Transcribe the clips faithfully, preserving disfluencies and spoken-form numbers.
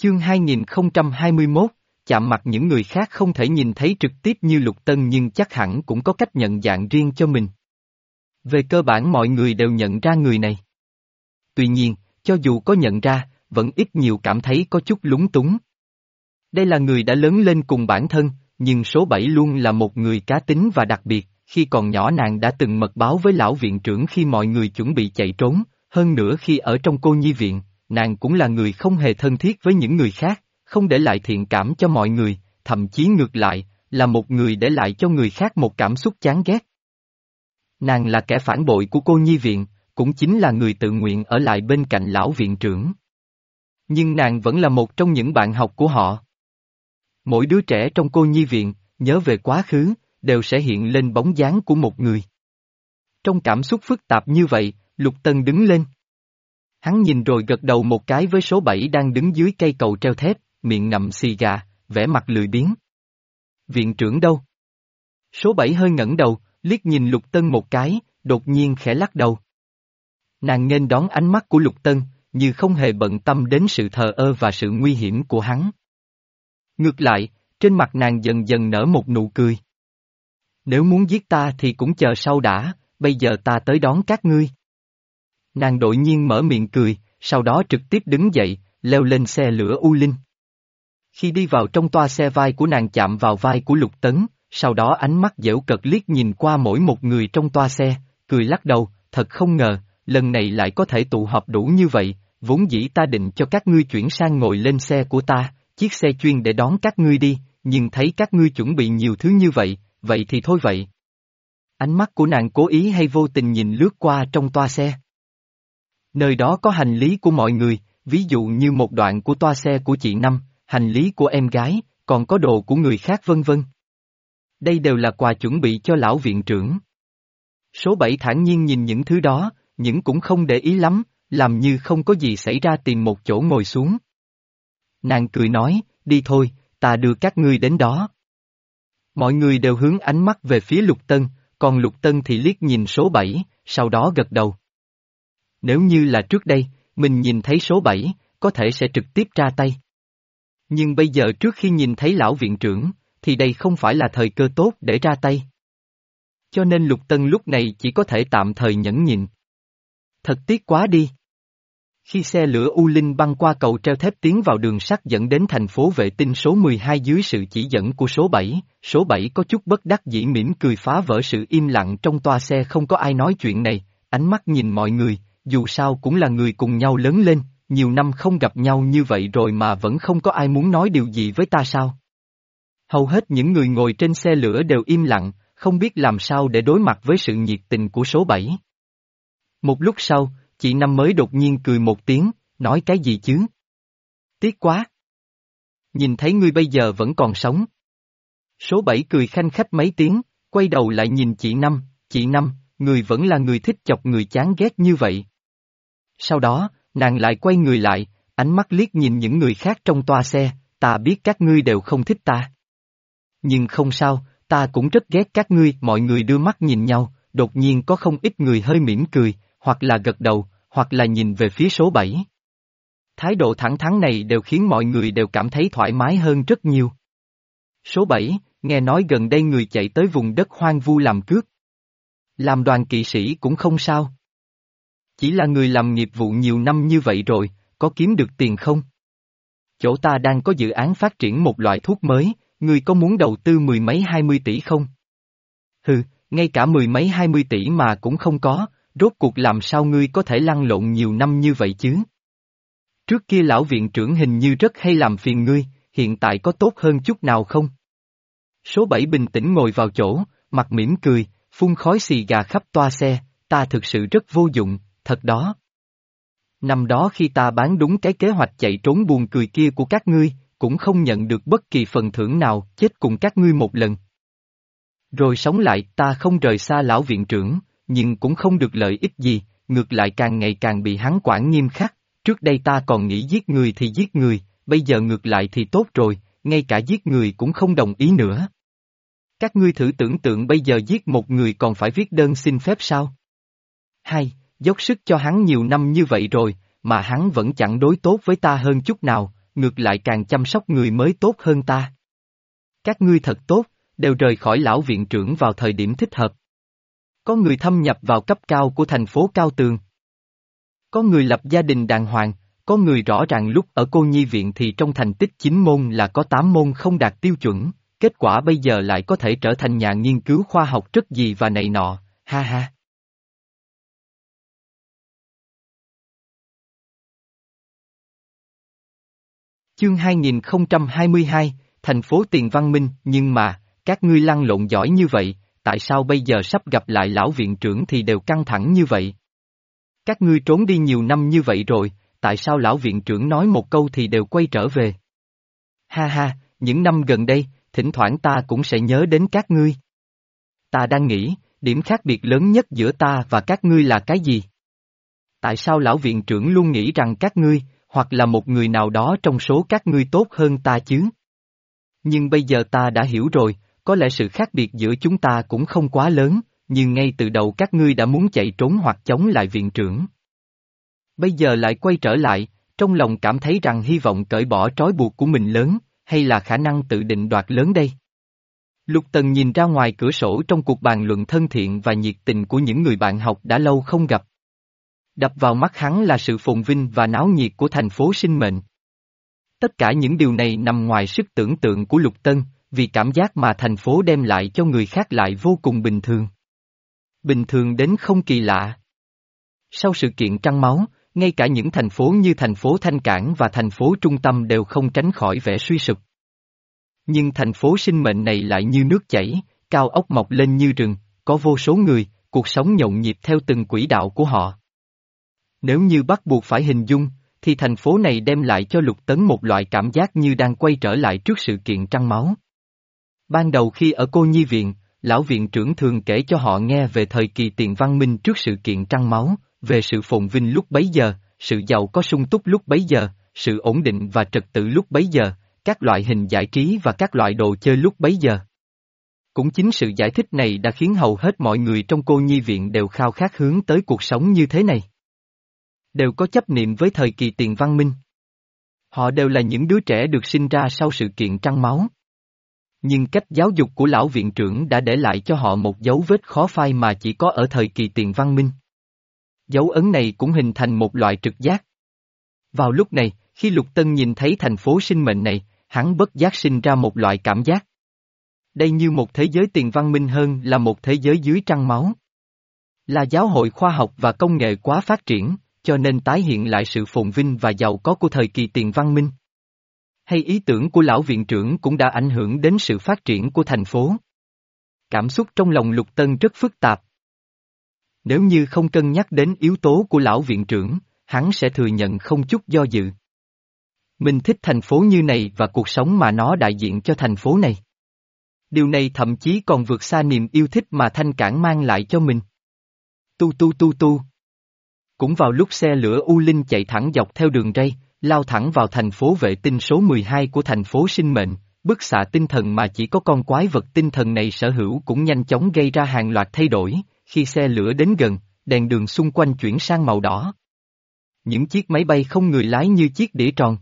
Chương hai nghìn không trăm hai mươi mốt, chạm mặt những người khác không thể nhìn thấy trực tiếp như Lục Tân nhưng chắc hẳn cũng có cách nhận dạng riêng cho mình. Về cơ bản mọi người đều nhận ra người này. Tuy nhiên, cho dù có nhận ra, vẫn ít nhiều cảm thấy có chút lúng túng. Đây là người đã lớn lên cùng bản thân, nhưng số bảy luôn là một người cá tính và đặc biệt. Khi còn nhỏ nàng đã từng mật báo với lão viện trưởng khi mọi người chuẩn bị chạy trốn, hơn nữa khi ở trong cô nhi viện, nàng cũng là người không hề thân thiết với những người khác, không để lại thiện cảm cho mọi người, thậm chí ngược lại, là một người để lại cho người khác một cảm xúc chán ghét. Nàng là kẻ phản bội của cô nhi viện, cũng chính là người tự nguyện ở lại bên cạnh lão viện trưởng. Nhưng nàng vẫn là một trong những bạn học của họ. Mỗi đứa trẻ trong cô nhi viện, nhớ về quá khứ, đều sẽ hiện lên bóng dáng của một người. Trong cảm xúc phức tạp như vậy, Lục Tân đứng lên. Hắn nhìn rồi gật đầu một cái với số bảy đang đứng dưới cây cầu treo thép, miệng ngậm xì gà, vẻ mặt lười biếng. Viện trưởng đâu? Số bảy hơi ngẩng đầu, liếc nhìn Lục Tân một cái, đột nhiên khẽ lắc đầu. Nàng nghênh đón ánh mắt của Lục Tân, như không hề bận tâm đến sự thờ ơ và sự nguy hiểm của hắn. Ngược lại, trên mặt nàng dần dần nở một nụ cười. Nếu muốn giết ta thì cũng chờ sau đã, bây giờ ta tới đón các ngươi. Nàng đột nhiên mở miệng cười, sau đó trực tiếp đứng dậy, leo lên xe lửa U Linh. Khi đi vào trong toa xe vai của nàng chạm vào vai của Lục Tấn, sau đó ánh mắt giễu cợt liếc nhìn qua mỗi một người trong toa xe, cười lắc đầu, thật không ngờ, lần này lại có thể tụ họp đủ như vậy, vốn dĩ ta định cho các ngươi chuyển sang ngồi lên xe của ta, chiếc xe chuyên để đón các ngươi đi, nhưng thấy các ngươi chuẩn bị nhiều thứ như vậy, vậy thì thôi vậy. Ánh mắt của nàng cố ý hay vô tình nhìn lướt qua trong toa xe. Nơi đó có hành lý của mọi người, ví dụ như một đoạn của toa xe của chị Năm, hành lý của em gái, còn có đồ của người khác vân vân. Đây đều là quà chuẩn bị cho lão viện trưởng. Số bảy thản nhiên nhìn những thứ đó, nhưng cũng không để ý lắm, làm như không có gì xảy ra tìm một chỗ ngồi xuống. Nàng cười nói, đi thôi, ta đưa các ngươi đến đó. Mọi người đều hướng ánh mắt về phía Lục Tân, còn Lục Tân thì liếc nhìn số bảy, sau đó gật đầu. Nếu như là trước đây, mình nhìn thấy số bảy, có thể sẽ trực tiếp ra tay. Nhưng bây giờ trước khi nhìn thấy lão viện trưởng, thì đây không phải là thời cơ tốt để ra tay. Cho nên Lục Tân lúc này chỉ có thể tạm thời nhẫn nhịn. Thật tiếc quá đi. Khi xe lửa U Linh băng qua cầu treo thép tiến vào đường sắt dẫn đến thành phố vệ tinh số mười hai dưới sự chỉ dẫn của số bảy, số bảy có chút bất đắc dĩ mỉm cười phá vỡ sự im lặng trong toa xe không có ai nói chuyện này, ánh mắt nhìn mọi người, dù sao cũng là người cùng nhau lớn lên, nhiều năm không gặp nhau như vậy rồi mà vẫn không có ai muốn nói điều gì với ta sao? Hầu hết những người ngồi trên xe lửa đều im lặng, không biết làm sao để đối mặt với sự nhiệt tình của số bảy. Một lúc sau, chị Năm mới đột nhiên cười một tiếng, nói cái gì chứ? Tiếc quá! Nhìn thấy ngươi bây giờ vẫn còn sống. Số bảy cười khanh khách mấy tiếng, quay đầu lại nhìn chị Năm, chị Năm, người vẫn là người thích chọc người chán ghét như vậy. Sau đó, nàng lại quay người lại, ánh mắt liếc nhìn những người khác trong toa xe, ta biết các ngươi đều không thích ta. Nhưng không sao, ta cũng rất ghét các ngươi, mọi người đưa mắt nhìn nhau, đột nhiên có không ít người hơi mỉm cười, hoặc là gật đầu, hoặc là nhìn về phía số bảy. Thái độ thẳng thắn này đều khiến mọi người đều cảm thấy thoải mái hơn rất nhiều. Số bảy, nghe nói gần đây người chạy tới vùng đất hoang vu làm cướp. Làm đoàn kỵ sĩ cũng không sao. Chỉ là người làm nghiệp vụ nhiều năm như vậy rồi, có kiếm được tiền không? Chỗ ta đang có dự án phát triển một loại thuốc mới, người có muốn đầu tư mười mấy hai mươi tỷ không? Hừ, ngay cả mười mấy hai mươi tỷ mà cũng không có, rốt cuộc làm sao ngươi có thể lăn lộn nhiều năm như vậy chứ? Trước kia lão viện trưởng hình như rất hay làm phiền ngươi, hiện tại có tốt hơn chút nào không? Số bảy bình tĩnh ngồi vào chỗ, mặt mỉm cười, phun khói xì gà khắp toa xe, ta thực sự rất vô dụng, thật đó. Năm đó khi ta bán đúng cái kế hoạch chạy trốn buồn cười kia của các ngươi, cũng không nhận được bất kỳ phần thưởng nào, chết cùng các ngươi một lần. Rồi sống lại, ta không rời xa lão viện trưởng, nhưng cũng không được lợi ích gì, ngược lại càng ngày càng bị hắn quản nghiêm khắc, trước đây ta còn nghĩ giết người thì giết người, bây giờ ngược lại thì tốt rồi, ngay cả giết người cũng không đồng ý nữa. Các ngươi thử tưởng tượng bây giờ giết một người còn phải viết đơn xin phép sao? Hai, dốc sức cho hắn nhiều năm như vậy rồi, mà hắn vẫn chẳng đối tốt với ta hơn chút nào, ngược lại càng chăm sóc người mới tốt hơn ta. Các ngươi thật tốt, đều rời khỏi lão viện trưởng vào thời điểm thích hợp. Có người thâm nhập vào cấp cao của thành phố Cao Tường. Có người lập gia đình đàng hoàng, có người rõ ràng lúc ở cô nhi viện thì trong thành tích chín môn là có tám môn không đạt tiêu chuẩn, kết quả bây giờ lại có thể trở thành nhà nghiên cứu khoa học rất gì và này nọ, ha ha. Chương hai nghìn không trăm hai mươi hai, thành phố Tiền Văn Minh, nhưng mà, các ngươi lăn lộn giỏi như vậy, tại sao bây giờ sắp gặp lại lão viện trưởng thì đều căng thẳng như vậy? Các ngươi trốn đi nhiều năm như vậy rồi, tại sao lão viện trưởng nói một câu thì đều quay trở về? Ha ha, những năm gần đây, thỉnh thoảng ta cũng sẽ nhớ đến các ngươi. Ta đang nghĩ, điểm khác biệt lớn nhất giữa ta và các ngươi là cái gì? Tại sao lão viện trưởng luôn nghĩ rằng các ngươi, hoặc là một người nào đó trong số các ngươi tốt hơn ta chứ? Nhưng bây giờ ta đã hiểu rồi, có lẽ sự khác biệt giữa chúng ta cũng không quá lớn, nhưng ngay từ đầu các ngươi đã muốn chạy trốn hoặc chống lại viện trưởng. Bây giờ lại quay trở lại, trong lòng cảm thấy rằng hy vọng cởi bỏ trói buộc của mình lớn, hay là khả năng tự định đoạt lớn đây? Lục Tần nhìn ra ngoài cửa sổ trong cuộc bàn luận thân thiện và nhiệt tình của những người bạn học đã lâu không gặp. Đập vào mắt hắn là sự phồn vinh và náo nhiệt của thành phố Sinh Mệnh. Tất cả những điều này nằm ngoài sức tưởng tượng của Lục Tân, vì cảm giác mà thành phố đem lại cho người khác lại vô cùng bình thường. Bình thường đến không kỳ lạ. Sau sự kiện trăng máu, ngay cả những thành phố như thành phố Thanh Cảng và thành phố trung tâm đều không tránh khỏi vẻ suy sụp. Nhưng thành phố Sinh Mệnh này lại như nước chảy, cao ốc mọc lên như rừng, có vô số người, cuộc sống nhộn nhịp theo từng quỹ đạo của họ. Nếu như bắt buộc phải hình dung, thì thành phố này đem lại cho Lục Tấn một loại cảm giác như đang quay trở lại trước sự kiện trăng máu. Ban đầu khi ở cô nhi viện, lão viện trưởng thường kể cho họ nghe về thời kỳ Tiền Văn Minh trước sự kiện trăng máu, về sự phồn vinh lúc bấy giờ, sự giàu có sung túc lúc bấy giờ, sự ổn định và trật tự lúc bấy giờ, các loại hình giải trí và các loại đồ chơi lúc bấy giờ. Cũng chính sự giải thích này đã khiến hầu hết mọi người trong cô nhi viện đều khao khát hướng tới cuộc sống như thế này. Đều có chấp niệm với thời kỳ Tiền Văn Minh. Họ đều là những đứa trẻ được sinh ra sau sự kiện trăng máu. Nhưng cách giáo dục của lão viện trưởng đã để lại cho họ một dấu vết khó phai mà chỉ có ở thời kỳ Tiền Văn Minh. Dấu ấn này cũng hình thành một loại trực giác. Vào lúc này, khi Lục Tân nhìn thấy thành phố Sinh Mệnh này, hắn bất giác sinh ra một loại cảm giác. Đây như một thế giới Tiền Văn Minh hơn là một thế giới dưới trăng máu. Là giáo hội khoa học và công nghệ quá phát triển, cho nên tái hiện lại sự phồn vinh và giàu có của thời kỳ Tiền Văn Minh. Hay ý tưởng của lão viện trưởng cũng đã ảnh hưởng đến sự phát triển của thành phố. Cảm xúc trong lòng Lục Tân rất phức tạp. Nếu như không cân nhắc đến yếu tố của lão viện trưởng, hắn sẽ thừa nhận không chút do dự. Mình thích thành phố như này và cuộc sống mà nó đại diện cho thành phố này. Điều này thậm chí còn vượt xa niềm yêu thích mà Thanh Cảng mang lại cho mình. Tu tu tu tu. Cũng vào lúc xe lửa U Linh chạy thẳng dọc theo đường ray, lao thẳng vào thành phố vệ tinh số mười hai của thành phố Sinh Mệnh, bức xạ tinh thần mà chỉ có con quái vật tinh thần này sở hữu cũng nhanh chóng gây ra hàng loạt thay đổi, khi xe lửa đến gần, đèn đường xung quanh chuyển sang màu đỏ. Những chiếc máy bay không người lái như chiếc đĩa tròn.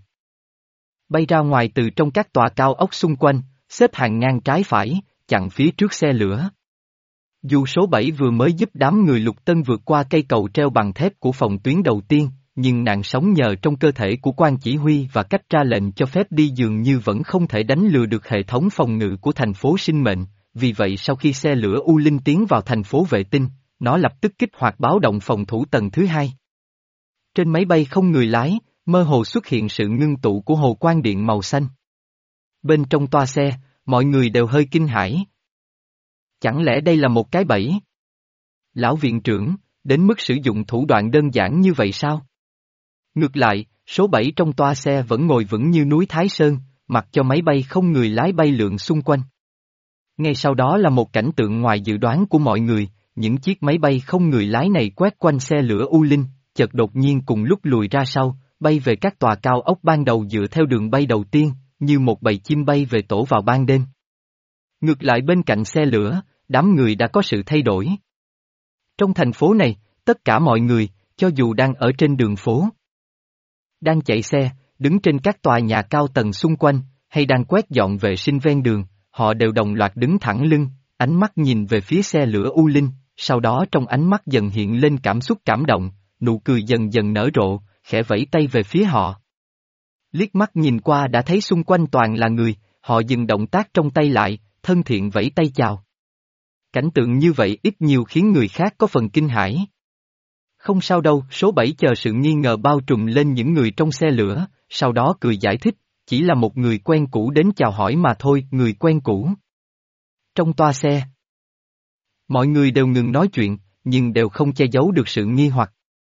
Bay ra ngoài từ trong các tòa cao ốc xung quanh, xếp hàng ngang trái phải, chặn phía trước xe lửa. Dù số bảy vừa mới giúp đám người Lục Tân vượt qua cây cầu treo bằng thép của phòng tuyến đầu tiên, nhưng nạn sống nhờ trong cơ thể của quan chỉ huy và cách ra lệnh cho phép đi dường như vẫn không thể đánh lừa được hệ thống phòng ngự của thành phố Sinh Mệnh, vì vậy sau khi xe lửa U Linh tiến vào thành phố vệ tinh, nó lập tức kích hoạt báo động phòng thủ tầng thứ hai. Trên máy bay không người lái, mơ hồ xuất hiện sự ngưng tụ của hồ quang điện màu xanh. Bên trong toa xe, mọi người đều hơi kinh hãi. Chẳng lẽ đây là một cái bẫy? Lão viện trưởng, đến mức sử dụng thủ đoạn đơn giản như vậy sao? Ngược lại, số bảy trong toa xe vẫn ngồi vững như núi Thái Sơn, mặc cho máy bay không người lái bay lượn xung quanh. Ngay sau đó là một cảnh tượng ngoài dự đoán của mọi người, những chiếc máy bay không người lái này quét quanh xe lửa U Linh, chợt đột nhiên cùng lúc lùi ra sau, bay về các tòa cao ốc ban đầu dựa theo đường bay đầu tiên, như một bầy chim bay về tổ vào ban đêm. Ngược lại bên cạnh xe lửa, đám người đã có sự thay đổi. Trong thành phố này, tất cả mọi người, cho dù đang ở trên đường phố, đang chạy xe, đứng trên các tòa nhà cao tầng xung quanh, hay đang quét dọn vệ sinh ven đường, họ đều đồng loạt đứng thẳng lưng, ánh mắt nhìn về phía xe lửa U Linh, sau đó trong ánh mắt dần hiện lên cảm xúc cảm động, nụ cười dần dần nở rộ, khẽ vẫy tay về phía họ. Liếc mắt nhìn qua đã thấy xung quanh toàn là người, họ dừng động tác trong tay lại, thân thiện vẫy tay chào. Cảnh tượng như vậy ít nhiều khiến người khác có phần kinh hãi. Không sao đâu, số bảy chờ sự nghi ngờ bao trùm lên những người trong xe lửa, sau đó cười giải thích, chỉ là một người quen cũ đến chào hỏi mà thôi, người quen cũ. Trong toa xe, mọi người đều ngừng nói chuyện, nhưng đều không che giấu được sự nghi hoặc.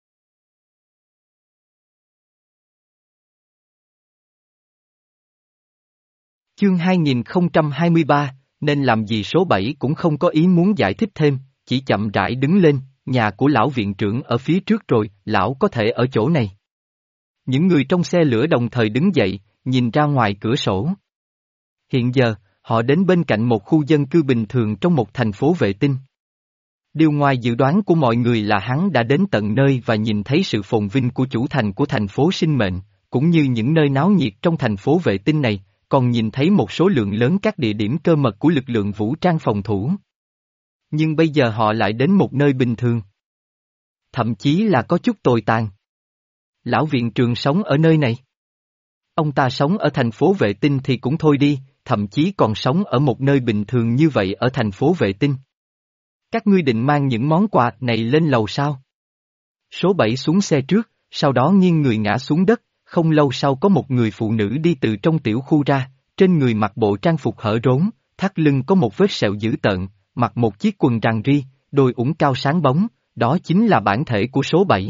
Chương hai nghìn không trăm hai mươi ba, nên làm gì số bảy cũng không có ý muốn giải thích thêm, chỉ chậm rãi đứng lên, nhà của lão viện trưởng ở phía trước rồi, lão có thể ở chỗ này. Những người trong xe lửa đồng thời đứng dậy, nhìn ra ngoài cửa sổ. Hiện giờ, họ đến bên cạnh một khu dân cư bình thường trong một thành phố vệ tinh. Điều ngoài dự đoán của mọi người là hắn đã đến tận nơi và nhìn thấy sự phồn vinh của chủ thành của thành phố sinh mệnh, cũng như những nơi náo nhiệt trong thành phố vệ tinh này, còn nhìn thấy một số lượng lớn các địa điểm cơ mật của lực lượng vũ trang phòng thủ. Nhưng bây giờ họ lại đến một nơi bình thường. Thậm chí là có chút tồi tàn. Lão viện trưởng sống ở nơi này. Ông ta sống ở thành phố vệ tinh thì cũng thôi đi, thậm chí còn sống ở một nơi bình thường như vậy ở thành phố vệ tinh. Các ngươi định mang những món quà này lên lầu sao? Số bảy xuống xe trước, sau đó nghiêng người ngã xuống đất, không lâu sau có một người phụ nữ đi từ trong tiểu khu ra, trên người mặc bộ trang phục hở rốn, thắt lưng có một vết sẹo dữ tợn, mặc một chiếc quần rằn ri, đôi ủng cao sáng bóng, đó chính là bản thể của số bảy.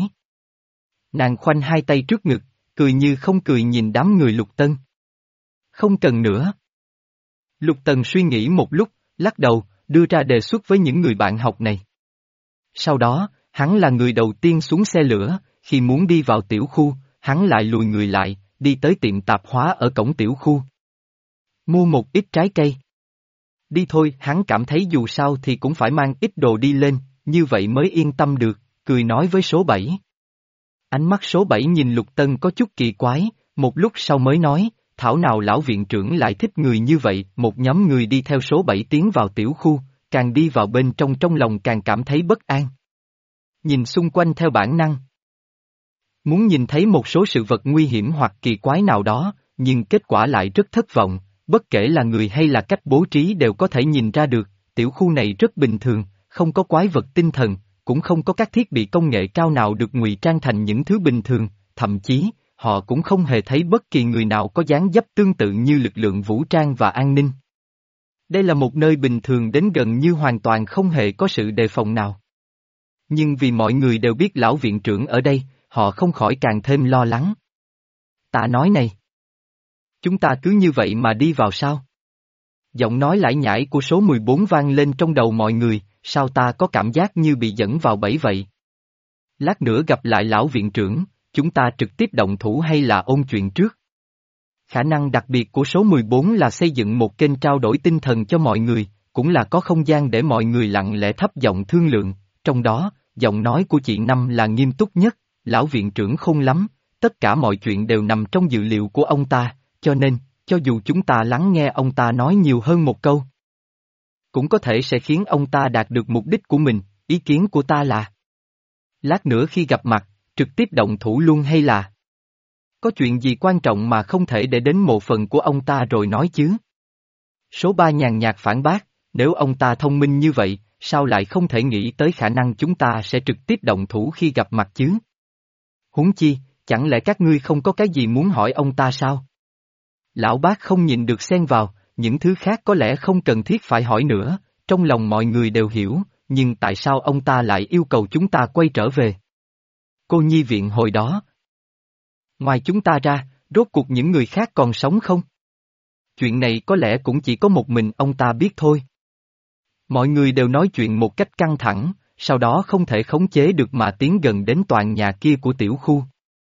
Nàng khoanh hai tay trước ngực, cười như không cười nhìn đám người Lục Tân. Không cần nữa. Lục Tần suy nghĩ một lúc, lắc đầu, đưa ra đề xuất với những người bạn học này. Sau đó, hắn là người đầu tiên xuống xe lửa, khi muốn đi vào tiểu khu, hắn lại lùi người lại, đi tới tiệm tạp hóa ở cổng tiểu khu. Mua một ít trái cây. Đi thôi, hắn cảm thấy dù sao thì cũng phải mang ít đồ đi lên, như vậy mới yên tâm được, cười nói với số bảy. Ánh mắt số bảy nhìn Lục Tân có chút kỳ quái, một lúc sau mới nói, thảo nào lão viện trưởng lại thích người như vậy, một nhóm người đi theo số bảy tiến vào tiểu khu, càng đi vào bên trong trong lòng càng cảm thấy bất an. Nhìn xung quanh theo bản năng. Muốn nhìn thấy một số sự vật nguy hiểm hoặc kỳ quái nào đó, nhưng kết quả lại rất thất vọng, bất kể là người hay là cách bố trí đều có thể nhìn ra được, tiểu khu này rất bình thường, không có quái vật tinh thần, cũng không có các thiết bị công nghệ cao nào được ngụy trang thành những thứ bình thường, thậm chí, họ cũng không hề thấy bất kỳ người nào có dáng dấp tương tự như lực lượng vũ trang và an ninh. Đây là một nơi bình thường đến gần như hoàn toàn không hề có sự đề phòng nào. Nhưng vì mọi người đều biết lão viện trưởng ở đây, họ không khỏi càng thêm lo lắng. Ta nói này. Chúng ta cứ như vậy mà đi vào sao? Giọng nói lải nhải của số mười bốn vang lên trong đầu mọi người, sao ta có cảm giác như bị dẫn vào bẫy vậy? Lát nữa gặp lại lão viện trưởng, chúng ta trực tiếp động thủ hay là ôn chuyện trước? Khả năng đặc biệt của số mười bốn là xây dựng một kênh trao đổi tinh thần cho mọi người, cũng là có không gian để mọi người lặng lẽ thấp giọng thương lượng, trong đó, giọng nói của chị Năm là nghiêm túc nhất, lão viện trưởng khôn lắm, tất cả mọi chuyện đều nằm trong dự liệu của ông ta, cho nên, cho dù chúng ta lắng nghe ông ta nói nhiều hơn một câu, cũng có thể sẽ khiến ông ta đạt được mục đích của mình, ý kiến của ta là lát nữa khi gặp mặt, trực tiếp động thủ luôn hay là có chuyện gì quan trọng mà không thể để đến mộ phần của ông ta rồi nói chứ? Số ba nhàn nhạt phản bác, nếu ông ta thông minh như vậy, sao lại không thể nghĩ tới khả năng chúng ta sẽ trực tiếp động thủ khi gặp mặt chứ? Huống chi, chẳng lẽ các ngươi không có cái gì muốn hỏi ông ta sao? Lão bác không nhìn được xen vào, những thứ khác có lẽ không cần thiết phải hỏi nữa, trong lòng mọi người đều hiểu, nhưng tại sao ông ta lại yêu cầu chúng ta quay trở về? Cô nhi viện hồi đó. Ngoài chúng ta ra, rốt cuộc những người khác còn sống không? Chuyện này có lẽ cũng chỉ có một mình ông ta biết thôi. Mọi người đều nói chuyện một cách căng thẳng, sau đó không thể khống chế được mà tiến gần đến tòa nhà kia của tiểu khu.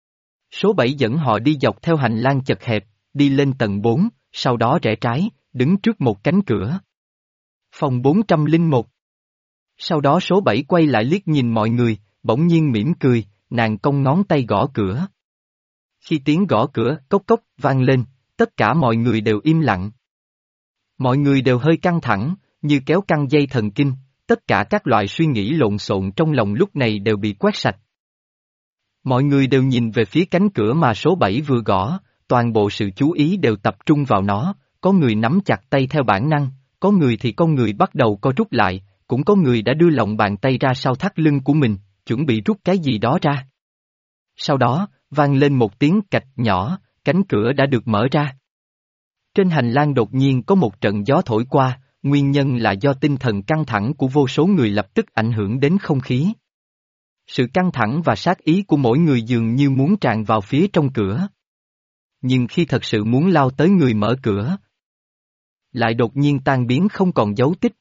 Số bảy dẫn họ đi dọc theo hành lang chật hẹp, đi lên tầng bốn, sau đó rẽ trái, đứng trước một cánh cửa. Phòng bốn trăm lẻ một. Sau đó số bảy quay lại liếc nhìn mọi người, bỗng nhiên mỉm cười, nàng cong ngón tay gõ cửa. Khi tiếng gõ cửa cốc cốc vang lên, tất cả mọi người đều im lặng. Mọi người đều hơi căng thẳng, như kéo căng dây thần kinh, tất cả các loại suy nghĩ lộn xộn trong lòng lúc này đều bị quét sạch. Mọi người đều nhìn về phía cánh cửa mà số bảy vừa gõ, toàn bộ sự chú ý đều tập trung vào nó, có người nắm chặt tay theo bản năng, có người thì con người bắt đầu co rút lại, cũng có người đã đưa lòng bàn tay ra sau thắt lưng của mình, chuẩn bị rút cái gì đó ra. Sau đó, vang lên một tiếng cạch nhỏ, cánh cửa đã được mở ra. Trên hành lang đột nhiên có một trận gió thổi qua, nguyên nhân là do tinh thần căng thẳng của vô số người lập tức ảnh hưởng đến không khí. Sự căng thẳng và sát ý của mỗi người dường như muốn tràn vào phía trong cửa. Nhưng khi thật sự muốn lao tới người mở cửa, lại đột nhiên tan biến không còn dấu tích.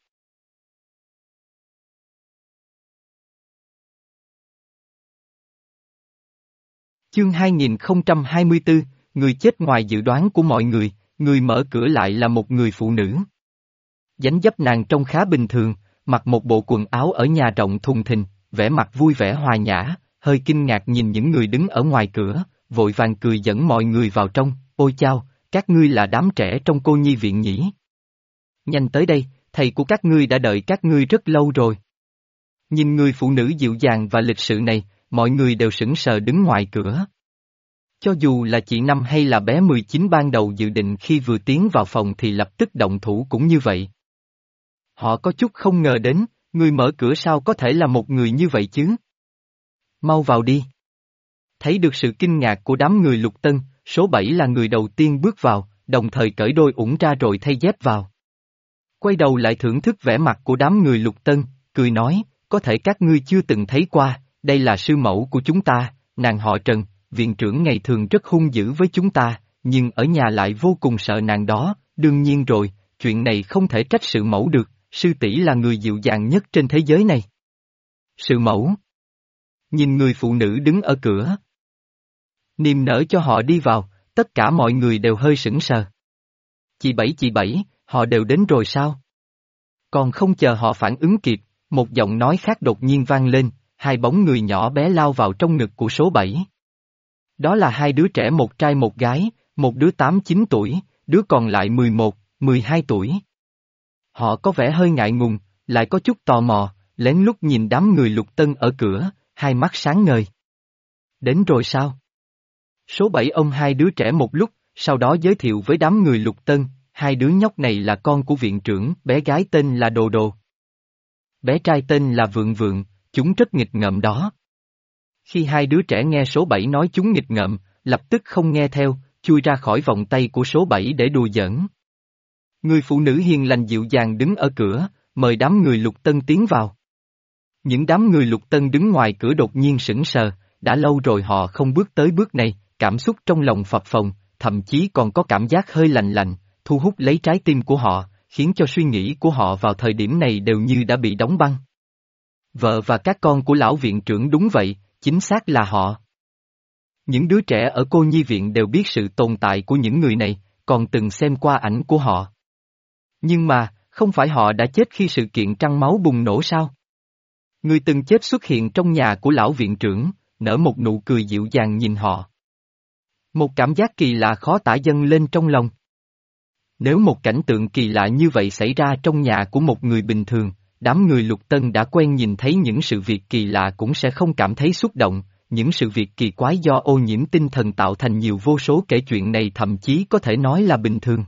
Chương hai nghìn không trăm hai mươi tư, người chết ngoài dự đoán của mọi người, người mở cửa lại là một người phụ nữ. Dáng dấp nàng trông khá bình thường, mặc một bộ quần áo ở nhà rộng thùng thình, vẻ mặt vui vẻ hòa nhã, hơi kinh ngạc nhìn những người đứng ở ngoài cửa, vội vàng cười dẫn mọi người vào trong, ôi chao, các ngươi là đám trẻ trong cô nhi viện nhỉ? Nhanh tới đây, thầy của các ngươi đã đợi các ngươi rất lâu rồi. Nhìn người phụ nữ dịu dàng và lịch sự này, mọi người đều sững sờ đứng ngoài cửa. Cho dù là chị Năm hay là bé mười chín ban đầu dự định khi vừa tiến vào phòng thì lập tức động thủ cũng như vậy. Họ có chút không ngờ đến, người mở cửa sao có thể là một người như vậy chứ? Mau vào đi. Thấy được sự kinh ngạc của đám người Lục Tân, số bảy là người đầu tiên bước vào, đồng thời cởi đôi ủng ra rồi thay dép vào. Quay đầu lại thưởng thức vẻ mặt của đám người Lục Tân, cười nói, có thể các ngươi chưa từng thấy qua, đây là sư mẫu của chúng ta, nàng họ Trần, viện trưởng ngày thường rất hung dữ với chúng ta, nhưng ở nhà lại vô cùng sợ nàng đó, đương nhiên rồi, chuyện này không thể trách sư mẫu được, sư tỷ là người dịu dàng nhất trên thế giới này. Sư mẫu. Nhìn người phụ nữ đứng ở cửa. Niềm nở cho họ đi vào, tất cả mọi người đều hơi sững sờ. Chị Bảy chị Bảy, họ đều đến rồi sao? Còn không chờ họ phản ứng kịp, một giọng nói khác đột nhiên vang lên, hai bóng người nhỏ bé lao vào trong ngực của số bảy. Đó là hai đứa trẻ một trai một gái, một đứa tám chín tuổi, đứa còn lại mười một, mười hai tuổi. Họ có vẻ hơi ngại ngùng, lại có chút tò mò, lén lút nhìn đám người Lục Tân ở cửa, hai mắt sáng ngời. Đến rồi sao? Số bảy ôm hai đứa trẻ một lúc, sau đó giới thiệu với đám người Lục Tân, hai đứa nhóc này là con của viện trưởng, bé gái tên là Đồ Đồ. Bé trai tên là Vượng Vượng, chúng rất nghịch ngợm đó. Khi hai đứa trẻ nghe số bảy nói chúng nghịch ngợm, lập tức không nghe theo, chui ra khỏi vòng tay của số bảy để đùa giỡn. Người phụ nữ hiền lành dịu dàng đứng ở cửa, mời đám người Lục Tân tiến vào. Những đám người Lục Tân đứng ngoài cửa đột nhiên sững sờ, đã lâu rồi họ không bước tới bước này, cảm xúc trong lòng phập phồng, thậm chí còn có cảm giác hơi lạnh lạnh, thu hút lấy trái tim của họ, khiến cho suy nghĩ của họ vào thời điểm này đều như đã bị đóng băng. Vợ và các con của lão viện trưởng đúng vậy, chính xác là họ. Những đứa trẻ ở cô nhi viện đều biết sự tồn tại của những người này, còn từng xem qua ảnh của họ. Nhưng mà, không phải họ đã chết khi sự kiện trăng máu bùng nổ sao? Người từng chết xuất hiện trong nhà của lão viện trưởng, nở một nụ cười dịu dàng nhìn họ. Một cảm giác kỳ lạ khó tả dâng lên trong lòng. Nếu một cảnh tượng kỳ lạ như vậy xảy ra trong nhà của một người bình thường, đám người Lục Tân đã quen nhìn thấy những sự việc kỳ lạ cũng sẽ không cảm thấy xúc động, những sự việc kỳ quái do ô nhiễm tinh thần tạo thành nhiều vô số kể chuyện này thậm chí có thể nói là bình thường.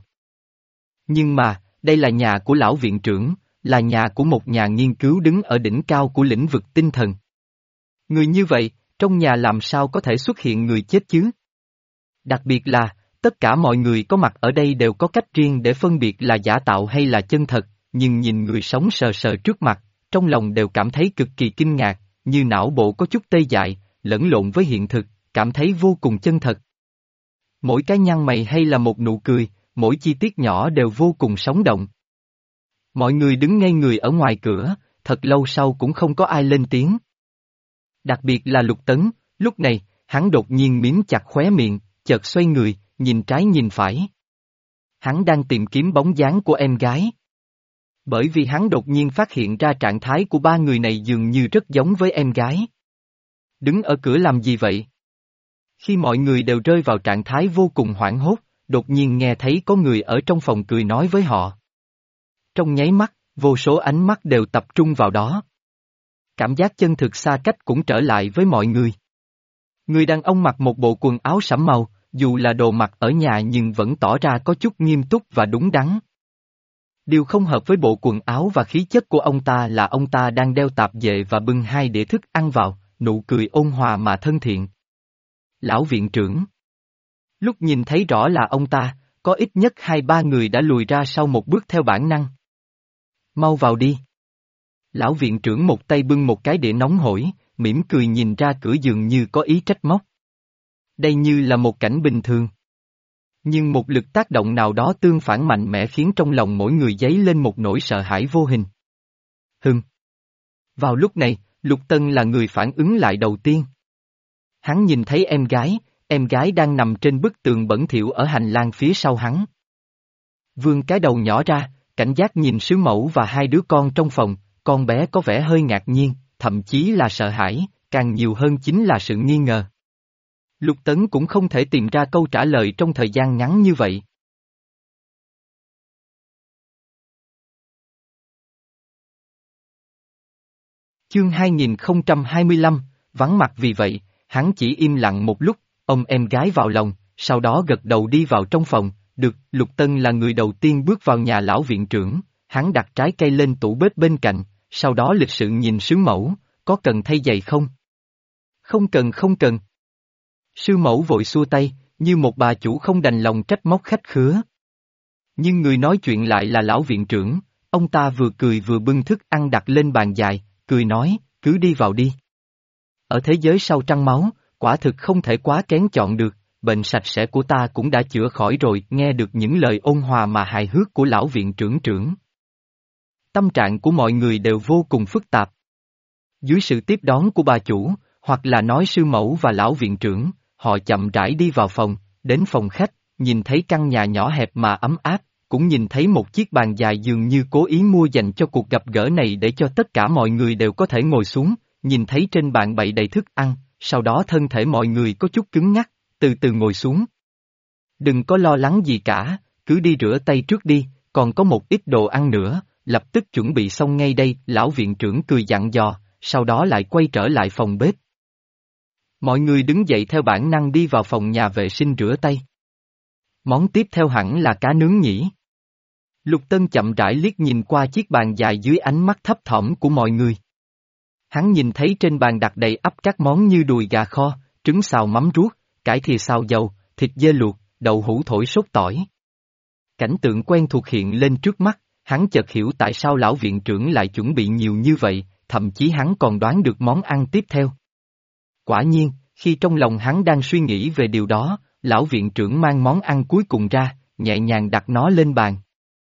Nhưng mà, đây là nhà của lão viện trưởng, là nhà của một nhà nghiên cứu đứng ở đỉnh cao của lĩnh vực tinh thần. Người như vậy, trong nhà làm sao có thể xuất hiện người chết chứ? Đặc biệt là, tất cả mọi người có mặt ở đây đều có cách riêng để phân biệt là giả tạo hay là chân thật, nhưng nhìn người sống sờ sờ trước mặt, trong lòng đều cảm thấy cực kỳ kinh ngạc, như não bộ có chút tê dại, lẫn lộn với hiện thực, cảm thấy vô cùng chân thật. Mỗi cái nhăn mày hay là một nụ cười, mỗi chi tiết nhỏ đều vô cùng sống động. Mọi người đứng ngây người ở ngoài cửa, thật lâu sau cũng không có ai lên tiếng. Đặc biệt là Lục Tấn, lúc này, hắn đột nhiên miếm chặt khóe miệng, chợt xoay người, nhìn trái nhìn phải. Hắn đang tìm kiếm bóng dáng của em gái. Bởi vì hắn đột nhiên phát hiện ra trạng thái của ba người này dường như rất giống với em gái. Đứng ở cửa làm gì vậy? Khi mọi người đều rơi vào trạng thái vô cùng hoảng hốt, đột nhiên nghe thấy có người ở trong phòng cười nói với họ. Trong nháy mắt, vô số ánh mắt đều tập trung vào đó. Cảm giác chân thực xa cách cũng trở lại với mọi người. Người đàn ông mặc một bộ quần áo sẫm màu, dù là đồ mặc ở nhà nhưng vẫn tỏ ra có chút nghiêm túc và đúng đắn. Điều không hợp với bộ quần áo và khí chất của ông ta là ông ta đang đeo tạp dề và bưng hai đĩa thức ăn vào, nụ cười ôn hòa mà thân thiện. Lão viện trưởng. Lúc nhìn thấy rõ là ông ta, có ít nhất hai ba người đã lùi ra sau một bước theo bản năng. Mau vào đi. Lão viện trưởng một tay bưng một cái đĩa nóng hổi, mỉm cười nhìn ra cửa dường như có ý trách móc. Đây như là một cảnh bình thường. Nhưng một lực tác động nào đó tương phản mạnh mẽ khiến trong lòng mỗi người dấy lên một nỗi sợ hãi vô hình. Hừm. Vào lúc này, Lục Tân là người phản ứng lại đầu tiên. Hắn nhìn thấy em gái, em gái đang nằm trên bức tường bẩn thỉu ở hành lang phía sau hắn. Vươn cái đầu nhỏ ra, cảnh giác nhìn sứ mẫu và hai đứa con trong phòng, con bé có vẻ hơi ngạc nhiên, thậm chí là sợ hãi, càng nhiều hơn chính là sự nghi ngờ. Lục Tấn cũng không thể tìm ra câu trả lời trong thời gian ngắn như vậy. Chương hai nghìn không trăm hai mươi lăm, vắng mặt vì vậy, hắn chỉ im lặng một lúc, ôm em gái vào lòng, sau đó gật đầu đi vào trong phòng, được, Lục Tân là người đầu tiên bước vào nhà lão viện trưởng, hắn đặt trái cây lên tủ bếp bên cạnh, sau đó lịch sự nhìn sứ mẫu, có cần thay giày không? Không cần không cần. Sư mẫu vội xua tay, như một bà chủ không đành lòng trách móc khách khứa. Nhưng người nói chuyện lại là lão viện trưởng, ông ta vừa cười vừa bưng thức ăn đặt lên bàn dài, cười nói, cứ đi vào đi. Ở thế giới sau trăng máu, quả thực không thể quá kén chọn được, bệnh sạch sẽ của ta cũng đã chữa khỏi rồi, nghe được những lời ôn hòa mà hài hước của lão viện trưởng trưởng. Tâm trạng của mọi người đều vô cùng phức tạp. Dưới sự tiếp đón của bà chủ, hoặc là nói sư mẫu và lão viện trưởng, họ chậm rãi đi vào phòng, đến phòng khách, nhìn thấy căn nhà nhỏ hẹp mà ấm áp, cũng nhìn thấy một chiếc bàn dài dường như cố ý mua dành cho cuộc gặp gỡ này để cho tất cả mọi người đều có thể ngồi xuống, nhìn thấy trên bàn bày đầy thức ăn, sau đó thân thể mọi người có chút cứng ngắc, từ từ ngồi xuống. Đừng có lo lắng gì cả, cứ đi rửa tay trước đi, còn có một ít đồ ăn nữa, lập tức chuẩn bị xong ngay đây, lão viện trưởng cười dặn dò, sau đó lại quay trở lại phòng bếp. Mọi người đứng dậy theo bản năng đi vào phòng nhà vệ sinh rửa tay. Món tiếp theo hẳn là cá nướng nhỉ. Lục Tân chậm rãi liếc nhìn qua chiếc bàn dài dưới ánh mắt thấp thỏm của mọi người. Hắn nhìn thấy trên bàn đặt đầy ắp các món như đùi gà kho, trứng xào mắm ruốc, cải thìa xào dầu, thịt dê luộc, đậu hũ thổi sốt tỏi. Cảnh tượng quen thuộc hiện lên trước mắt, hắn chợt hiểu tại sao lão viện trưởng lại chuẩn bị nhiều như vậy, thậm chí hắn còn đoán được món ăn tiếp theo. Quả nhiên, khi trong lòng hắn đang suy nghĩ về điều đó, lão viện trưởng mang món ăn cuối cùng ra, nhẹ nhàng đặt nó lên bàn.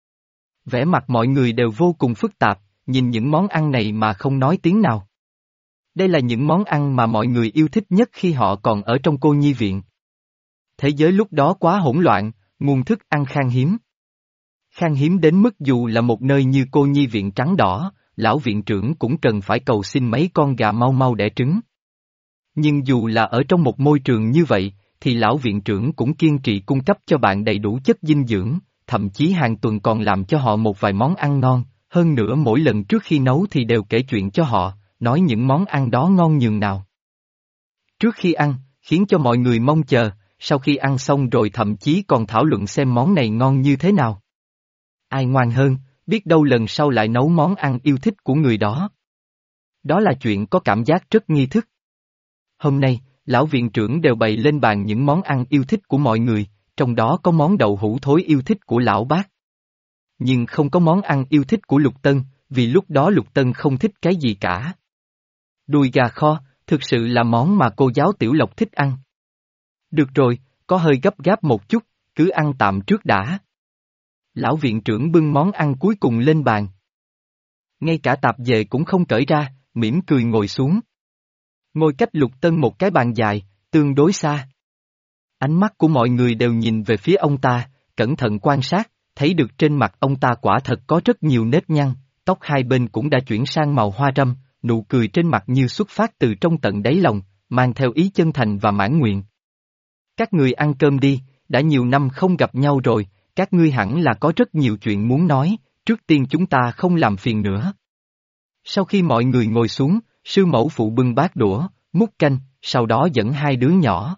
Vẻ mặt mọi người đều vô cùng phức tạp, nhìn những món ăn này mà không nói tiếng nào. Đây là những món ăn mà mọi người yêu thích nhất khi họ còn ở trong cô nhi viện. Thế giới lúc đó quá hỗn loạn, nguồn thức ăn khan hiếm. Khan hiếm đến mức dù là một nơi như cô nhi viện trắng đỏ, lão viện trưởng cũng cần phải cầu xin mấy con gà mau mau đẻ trứng. Nhưng dù là ở trong một môi trường như vậy, thì lão viện trưởng cũng kiên trì cung cấp cho bạn đầy đủ chất dinh dưỡng, thậm chí hàng tuần còn làm cho họ một vài món ăn ngon, hơn nữa mỗi lần trước khi nấu thì đều kể chuyện cho họ, nói những món ăn đó ngon nhường nào. Trước khi ăn, khiến cho mọi người mong chờ, sau khi ăn xong rồi thậm chí còn thảo luận xem món này ngon như thế nào. Ai ngoan hơn, biết đâu lần sau lại nấu món ăn yêu thích của người đó. Đó là chuyện có cảm giác rất nghi thức. Hôm nay, lão viện trưởng đều bày lên bàn những món ăn yêu thích của mọi người, trong đó có món đậu hũ thối yêu thích của lão bác. Nhưng không có món ăn yêu thích của Lục Tân, vì lúc đó Lục Tân không thích cái gì cả. Đùi gà kho, thực sự là món mà cô giáo Tiểu Lộc thích ăn. Được rồi, có hơi gấp gáp một chút, cứ ăn tạm trước đã. Lão viện trưởng bưng món ăn cuối cùng lên bàn. Ngay cả tạp dề cũng không cởi ra, mỉm cười ngồi xuống. Ngồi cách Lục Tân một cái bàn dài, tương đối xa. Ánh mắt của mọi người đều nhìn về phía ông ta, cẩn thận quan sát, thấy được trên mặt ông ta quả thật có rất nhiều nếp nhăn, tóc hai bên cũng đã chuyển sang màu hoa râm, nụ cười trên mặt như xuất phát từ trong tận đáy lòng, mang theo ý chân thành và mãn nguyện. Các người ăn cơm đi, đã nhiều năm không gặp nhau rồi, các ngươi hẳn là có rất nhiều chuyện muốn nói, trước tiên chúng ta không làm phiền nữa. Sau khi mọi người ngồi xuống, sư mẫu phụ bưng bát đũa, múc canh, sau đó dẫn hai đứa nhỏ.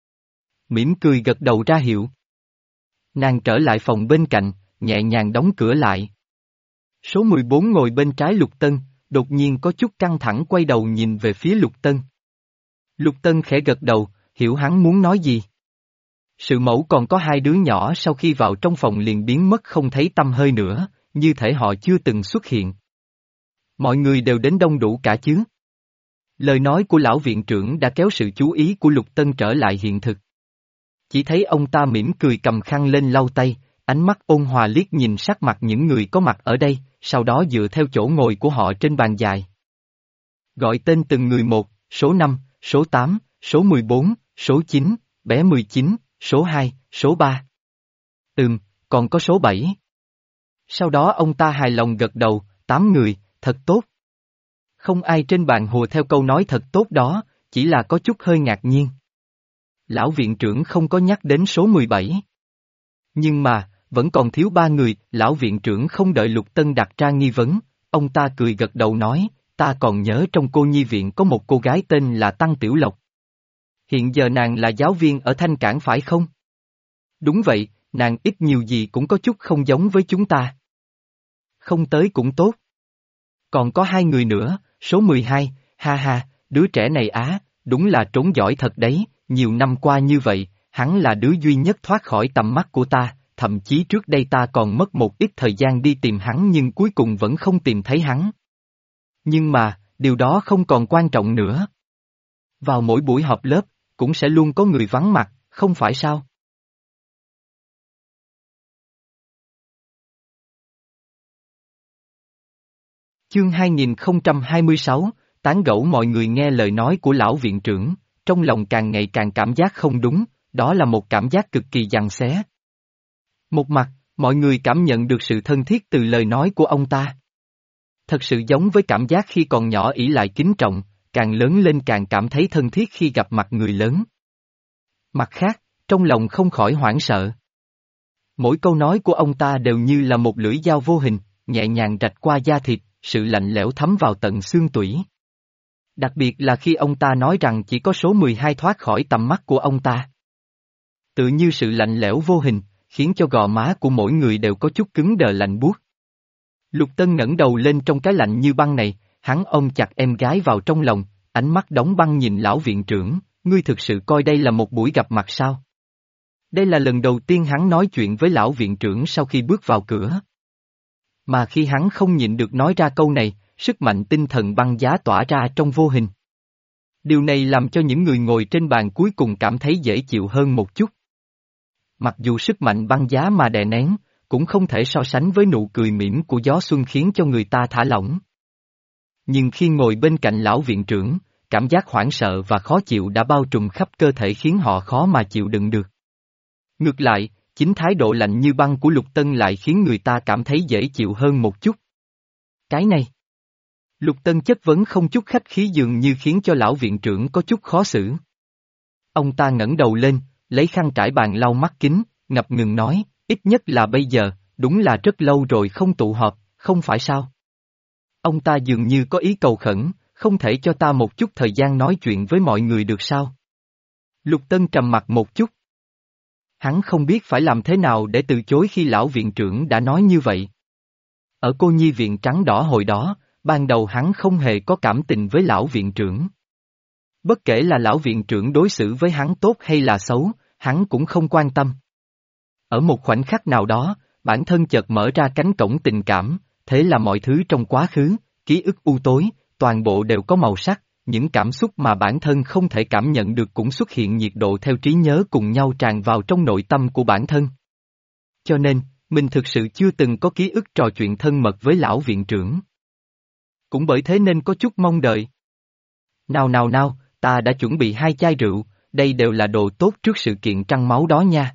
Mỉm cười gật đầu ra hiệu. Nàng trở lại phòng bên cạnh, nhẹ nhàng đóng cửa lại. Số mười bốn ngồi bên trái Lục Tân, đột nhiên có chút căng thẳng quay đầu nhìn về phía Lục Tân. Lục Tân khẽ gật đầu, hiểu hắn muốn nói gì. Sự mẫu còn có hai đứa nhỏ sau khi vào trong phòng liền biến mất không thấy tăm hơi nữa, như thể họ chưa từng xuất hiện. Mọi người đều đến đông đủ cả chứ. Lời nói của lão viện trưởng đã kéo sự chú ý của Lục Tân trở lại hiện thực. Chỉ thấy ông ta mỉm cười cầm khăn lên lau tay, ánh mắt ôn hòa liếc nhìn sắc mặt những người có mặt ở đây, sau đó dựa theo chỗ ngồi của họ trên bàn dài. Gọi tên từng người một, số năm, số tám, số mười bốn, số chín, bé mười chín, số hai, số ba. Ừm, còn có số bảy. Sau đó ông ta hài lòng gật đầu, tám người, thật tốt. Không ai trên bàn hùa theo câu nói thật tốt đó, chỉ là có chút hơi ngạc nhiên. Lão viện trưởng không có nhắc đến số mười bảy. Nhưng mà, vẫn còn thiếu ba người, lão viện trưởng không đợi Lục Tân đặt ra nghi vấn, ông ta cười gật đầu nói, ta còn nhớ trong cô nhi viện có một cô gái tên là Tăng Tiểu Lộc. Hiện giờ nàng là giáo viên ở Thanh Cảng phải không? Đúng vậy, nàng ít nhiều gì cũng có chút không giống với chúng ta. Không tới cũng tốt. Còn có hai người nữa, số mười hai, ha ha, đứa trẻ này á, đúng là trốn giỏi thật đấy, nhiều năm qua như vậy, hắn là đứa duy nhất thoát khỏi tầm mắt của ta, thậm chí trước đây ta còn mất một ít thời gian đi tìm hắn nhưng cuối cùng vẫn không tìm thấy hắn. Nhưng mà, điều đó không còn quan trọng nữa. Vào mỗi buổi họp lớp, cũng sẽ luôn có người vắng mặt, không phải sao? Chương hai nghìn không trăm hai mươi sáu, tán gẫu mọi người nghe lời nói của lão viện trưởng, trong lòng càng ngày càng cảm giác không đúng, đó là một cảm giác cực kỳ giằng xé. Một mặt, mọi người cảm nhận được sự thân thiết từ lời nói của ông ta. Thật sự giống với cảm giác khi còn nhỏ ỷ lại kính trọng, càng lớn lên càng cảm thấy thân thiết khi gặp mặt người lớn. Mặt khác, trong lòng không khỏi hoảng sợ. Mỗi câu nói của ông ta đều như là một lưỡi dao vô hình, nhẹ nhàng rạch qua da thịt, sự lạnh lẽo thấm vào tận xương tủy. Đặc biệt là khi ông ta nói rằng chỉ có số mười hai thoát khỏi tầm mắt của ông ta. Tự như sự lạnh lẽo vô hình, khiến cho gò má của mỗi người đều có chút cứng đờ lạnh buốt. Lục Tân ngẩng đầu lên trong cái lạnh như băng này, hắn ôm chặt em gái vào trong lòng, ánh mắt đóng băng nhìn lão viện trưởng, ngươi thực sự coi đây là một buổi gặp mặt sao? Đây là lần đầu tiên hắn nói chuyện với lão viện trưởng sau khi bước vào cửa. Mà khi hắn không nhịn được nói ra câu này, sức mạnh tinh thần băng giá tỏa ra trong vô hình. Điều này làm cho những người ngồi trên bàn cuối cùng cảm thấy dễ chịu hơn một chút. Mặc dù sức mạnh băng giá mà đè nén, cũng không thể so sánh với nụ cười mỉm của gió xuân khiến cho người ta thả lỏng. Nhưng khi ngồi bên cạnh lão viện trưởng, cảm giác hoảng sợ và khó chịu đã bao trùm khắp cơ thể khiến họ khó mà chịu đựng được. Ngược lại, chính thái độ lạnh như băng của Lục Tân lại khiến người ta cảm thấy dễ chịu hơn một chút. Cái này. Lục Tân chất vấn không chút khách khí dường như khiến cho lão viện trưởng có chút khó xử. Ông ta ngẩng đầu lên, lấy khăn trải bàn lau mắt kính, ngập ngừng nói, ít nhất là bây giờ, đúng là rất lâu rồi không tụ họp, không phải sao? Ông ta dường như có ý cầu khẩn, không thể cho ta một chút thời gian nói chuyện với mọi người được sao? Lục Tân trầm mặt một chút. Hắn không biết phải làm thế nào để từ chối khi lão viện trưởng đã nói như vậy. Ở cô nhi viện trắng đỏ hồi đó, ban đầu hắn không hề có cảm tình với lão viện trưởng. Bất kể là lão viện trưởng đối xử với hắn tốt hay là xấu, hắn cũng không quan tâm. Ở một khoảnh khắc nào đó, bản thân chợt mở ra cánh cổng tình cảm, thế là mọi thứ trong quá khứ, ký ức u tối, toàn bộ đều có màu sắc, những cảm xúc mà bản thân không thể cảm nhận được cũng xuất hiện nhiệt độ theo trí nhớ cùng nhau tràn vào trong nội tâm của bản thân. Cho nên, mình thực sự chưa từng có ký ức trò chuyện thân mật với lão viện trưởng. Cũng bởi thế nên có chút mong đợi. Nào nào nào, ta đã chuẩn bị hai chai rượu, đây đều là đồ tốt trước sự kiện trăng máu đó nha.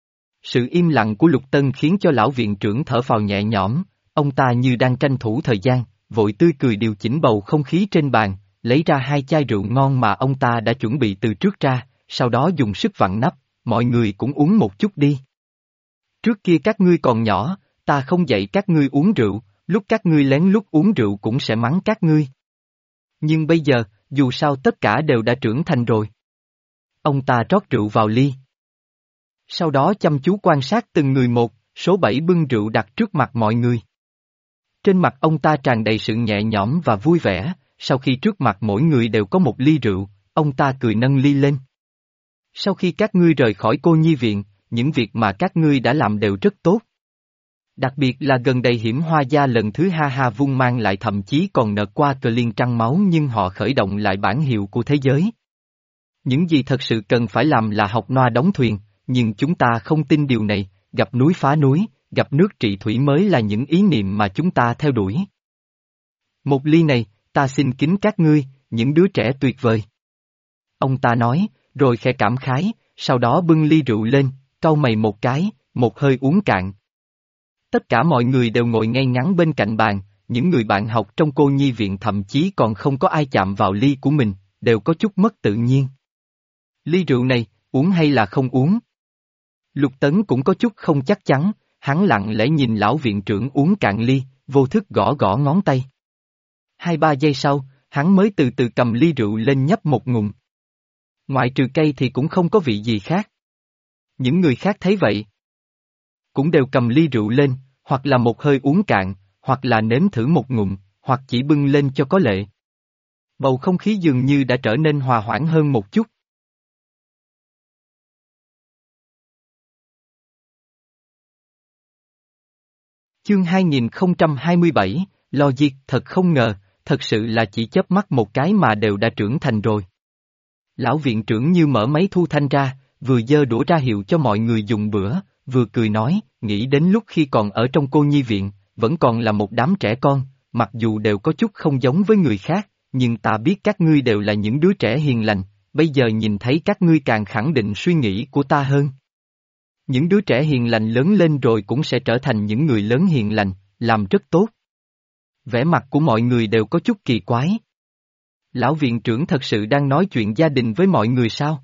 Sự im lặng của Lục Tân khiến cho lão viện trưởng thở phào nhẹ nhõm, ông ta như đang tranh thủ thời gian, vội tươi cười điều chỉnh bầu không khí trên bàn, lấy ra hai chai rượu ngon mà ông ta đã chuẩn bị từ trước ra, sau đó dùng sức vặn nắp, mọi người cũng uống một chút đi. Trước kia các ngươi còn nhỏ, ta không dạy các ngươi uống rượu, lúc các ngươi lén lút uống rượu cũng sẽ mắng các ngươi. Nhưng bây giờ, dù sao tất cả đều đã trưởng thành rồi. Ông ta rót rượu vào ly. Sau đó chăm chú quan sát từng người một, số bảy bưng rượu đặt trước mặt mọi người. Trên mặt ông ta tràn đầy sự nhẹ nhõm và vui vẻ, sau khi trước mặt mỗi người đều có một ly rượu, ông ta cười nâng ly lên. Sau khi các ngươi rời khỏi cô nhi viện, những việc mà các ngươi đã làm đều rất tốt. Đặc biệt là gần đây hiểm hoa gia lần thứ ha ha vung mang lại thậm chí còn nợ qua cờ liên trăng máu nhưng họ khởi động lại bản hiệu của thế giới. Những gì thật sự cần phải làm là học noa đóng thuyền, nhưng chúng ta không tin điều này, gặp núi phá núi, gặp nước trị thủy mới là những ý niệm mà chúng ta theo đuổi. Một ly này, ta xin kính các ngươi, những đứa trẻ tuyệt vời. Ông ta nói, rồi khẽ cảm khái, sau đó bưng ly rượu lên, cau mày một cái, một hơi uống cạn. Tất cả mọi người đều ngồi ngay ngắn bên cạnh bàn, những người bạn học trong cô nhi viện thậm chí còn không có ai chạm vào ly của mình, đều có chút mất tự nhiên. Ly rượu này, uống hay là không uống? Lục Tấn cũng có chút không chắc chắn, hắn lặng lẽ nhìn lão viện trưởng uống cạn ly, vô thức gõ gõ ngón tay. Hai ba giây sau, hắn mới từ từ cầm ly rượu lên nhấp một ngụm. Ngoại trừ cay thì cũng không có vị gì khác. Những người khác thấy vậy, cũng đều cầm ly rượu lên, hoặc là một hơi uống cạn, hoặc là nếm thử một ngụm, hoặc chỉ bưng lên cho có lệ. Bầu không khí dường như đã trở nên hòa hoãn hơn một chút. Chương hai nghìn không trăm hai mươi bảy, Logic, thật không ngờ, thật sự là chỉ chớp mắt một cái mà đều đã trưởng thành rồi. Lão viện trưởng như mở máy thu thanh ra, vừa giơ đũa ra hiệu cho mọi người dùng bữa, vừa cười nói, nghĩ đến lúc khi còn ở trong cô nhi viện, vẫn còn là một đám trẻ con, mặc dù đều có chút không giống với người khác, nhưng ta biết các ngươi đều là những đứa trẻ hiền lành, bây giờ nhìn thấy các ngươi càng khẳng định suy nghĩ của ta hơn. Những đứa trẻ hiền lành lớn lên rồi cũng sẽ trở thành những người lớn hiền lành, làm rất tốt. Vẻ mặt của mọi người đều có chút kỳ quái. Lão viện trưởng thật sự đang nói chuyện gia đình với mọi người sao?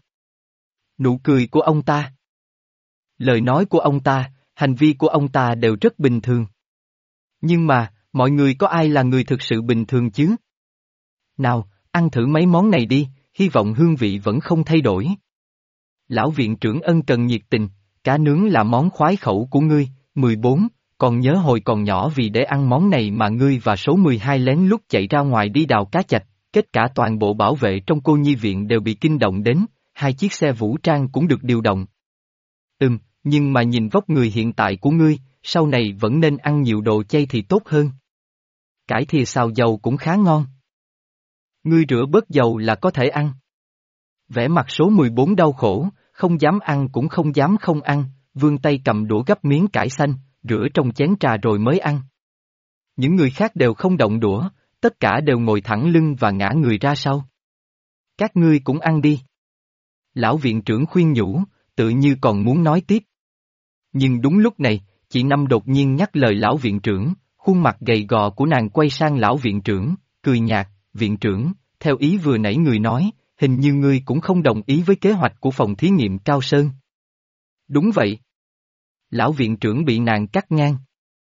Nụ cười của ông ta, lời nói của ông ta, hành vi của ông ta đều rất bình thường. Nhưng mà, mọi người có ai là người thực sự bình thường chứ? Nào, ăn thử mấy món này đi, hy vọng hương vị vẫn không thay đổi. Lão viện trưởng ân cần nhiệt tình, cá nướng là món khoái khẩu của ngươi, mười bốn, còn nhớ hồi còn nhỏ vì để ăn món này mà ngươi và số mười hai lén lút chạy ra ngoài đi đào cá chạch, kết cả toàn bộ bảo vệ trong cô nhi viện đều bị kinh động đến, hai chiếc xe vũ trang cũng được điều động. Ừm, nhưng mà nhìn vóc người hiện tại của ngươi, sau này vẫn nên ăn nhiều đồ chay thì tốt hơn. Cải thìa xào dầu cũng khá ngon. Ngươi rửa bớt dầu là có thể ăn. Vẻ mặt số mười bốn đau khổ, không dám ăn cũng không dám không ăn, vươn tay cầm đũa gắp miếng cải xanh, rửa trong chén trà rồi mới ăn. Những người khác đều không động đũa, tất cả đều ngồi thẳng lưng và ngã người ra sau. Các ngươi cũng ăn đi. Lão viện trưởng khuyên nhủ, tự như còn muốn nói tiếp. Nhưng đúng lúc này, chị Năm đột nhiên nhắc lời lão viện trưởng, khuôn mặt gầy gò của nàng quay sang lão viện trưởng, cười nhạt, viện trưởng, theo ý vừa nãy người nói, hình như ngươi cũng không đồng ý với kế hoạch của phòng thí nghiệm Cao Sơn. Đúng vậy. Lão viện trưởng bị nàng cắt ngang.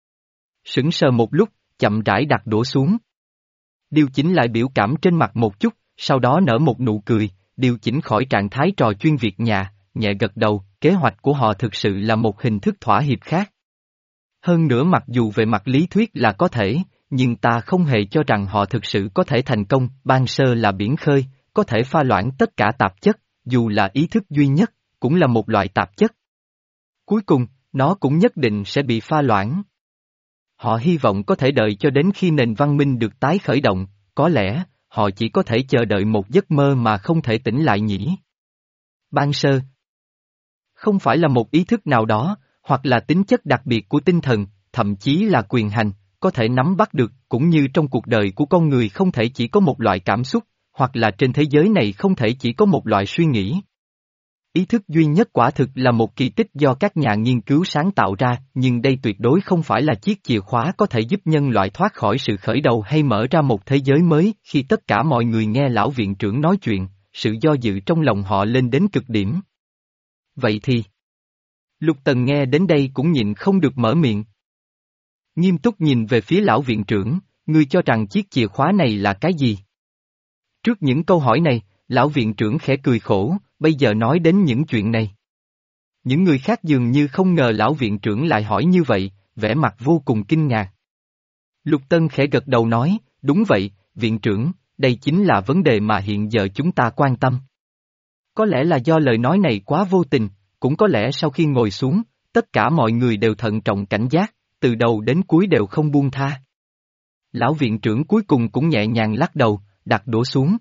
Sững sờ một lúc, chậm rãi đặt đũa xuống. Điều chỉnh lại biểu cảm trên mặt một chút, sau đó nở một nụ cười, điều chỉnh khỏi trạng thái trò chuyên việc nhà, nhẹ gật đầu, kế hoạch của họ thực sự là một hình thức thỏa hiệp khác. Hơn nữa mặc dù về mặt lý thuyết là có thể, nhưng ta không hề cho rằng họ thực sự có thể thành công, ban sơ là biển khơi, có thể pha loãng tất cả tạp chất, dù là ý thức duy nhất, cũng là một loại tạp chất. Cuối cùng, nó cũng nhất định sẽ bị pha loãng. Họ hy vọng có thể đợi cho đến khi nền văn minh được tái khởi động, có lẽ, họ chỉ có thể chờ đợi một giấc mơ mà không thể tỉnh lại nhỉ. Ban sơ, không phải là một ý thức nào đó, hoặc là tính chất đặc biệt của tinh thần, thậm chí là quyền hành, có thể nắm bắt được, cũng như trong cuộc đời của con người không thể chỉ có một loại cảm xúc, hoặc là trên thế giới này không thể chỉ có một loại suy nghĩ. Ý thức duy nhất quả thực là một kỳ tích do các nhà nghiên cứu sáng tạo ra, nhưng đây tuyệt đối không phải là chiếc chìa khóa có thể giúp nhân loại thoát khỏi sự khởi đầu hay mở ra một thế giới mới. Khi tất cả mọi người nghe lão viện trưởng nói chuyện, sự do dự trong lòng họ lên đến cực điểm. Vậy thì... Lục Tần nghe đến đây cũng nhịn không được mở miệng. Nghiêm túc nhìn về phía lão viện trưởng, ngươi cho rằng chiếc chìa khóa này là cái gì? Trước những câu hỏi này, lão viện trưởng khẽ cười khổ, bây giờ nói đến những chuyện này. Những người khác dường như không ngờ lão viện trưởng lại hỏi như vậy, vẻ mặt vô cùng kinh ngạc. Lục Tân khẽ gật đầu nói, đúng vậy, viện trưởng, đây chính là vấn đề mà hiện giờ chúng ta quan tâm. Có lẽ là do lời nói này quá vô tình, cũng có lẽ sau khi ngồi xuống, tất cả mọi người đều thận trọng cảnh giác, từ đầu đến cuối đều không buông tha. Lão viện trưởng cuối cùng cũng nhẹ nhàng lắc đầu, đặt đũa xuống.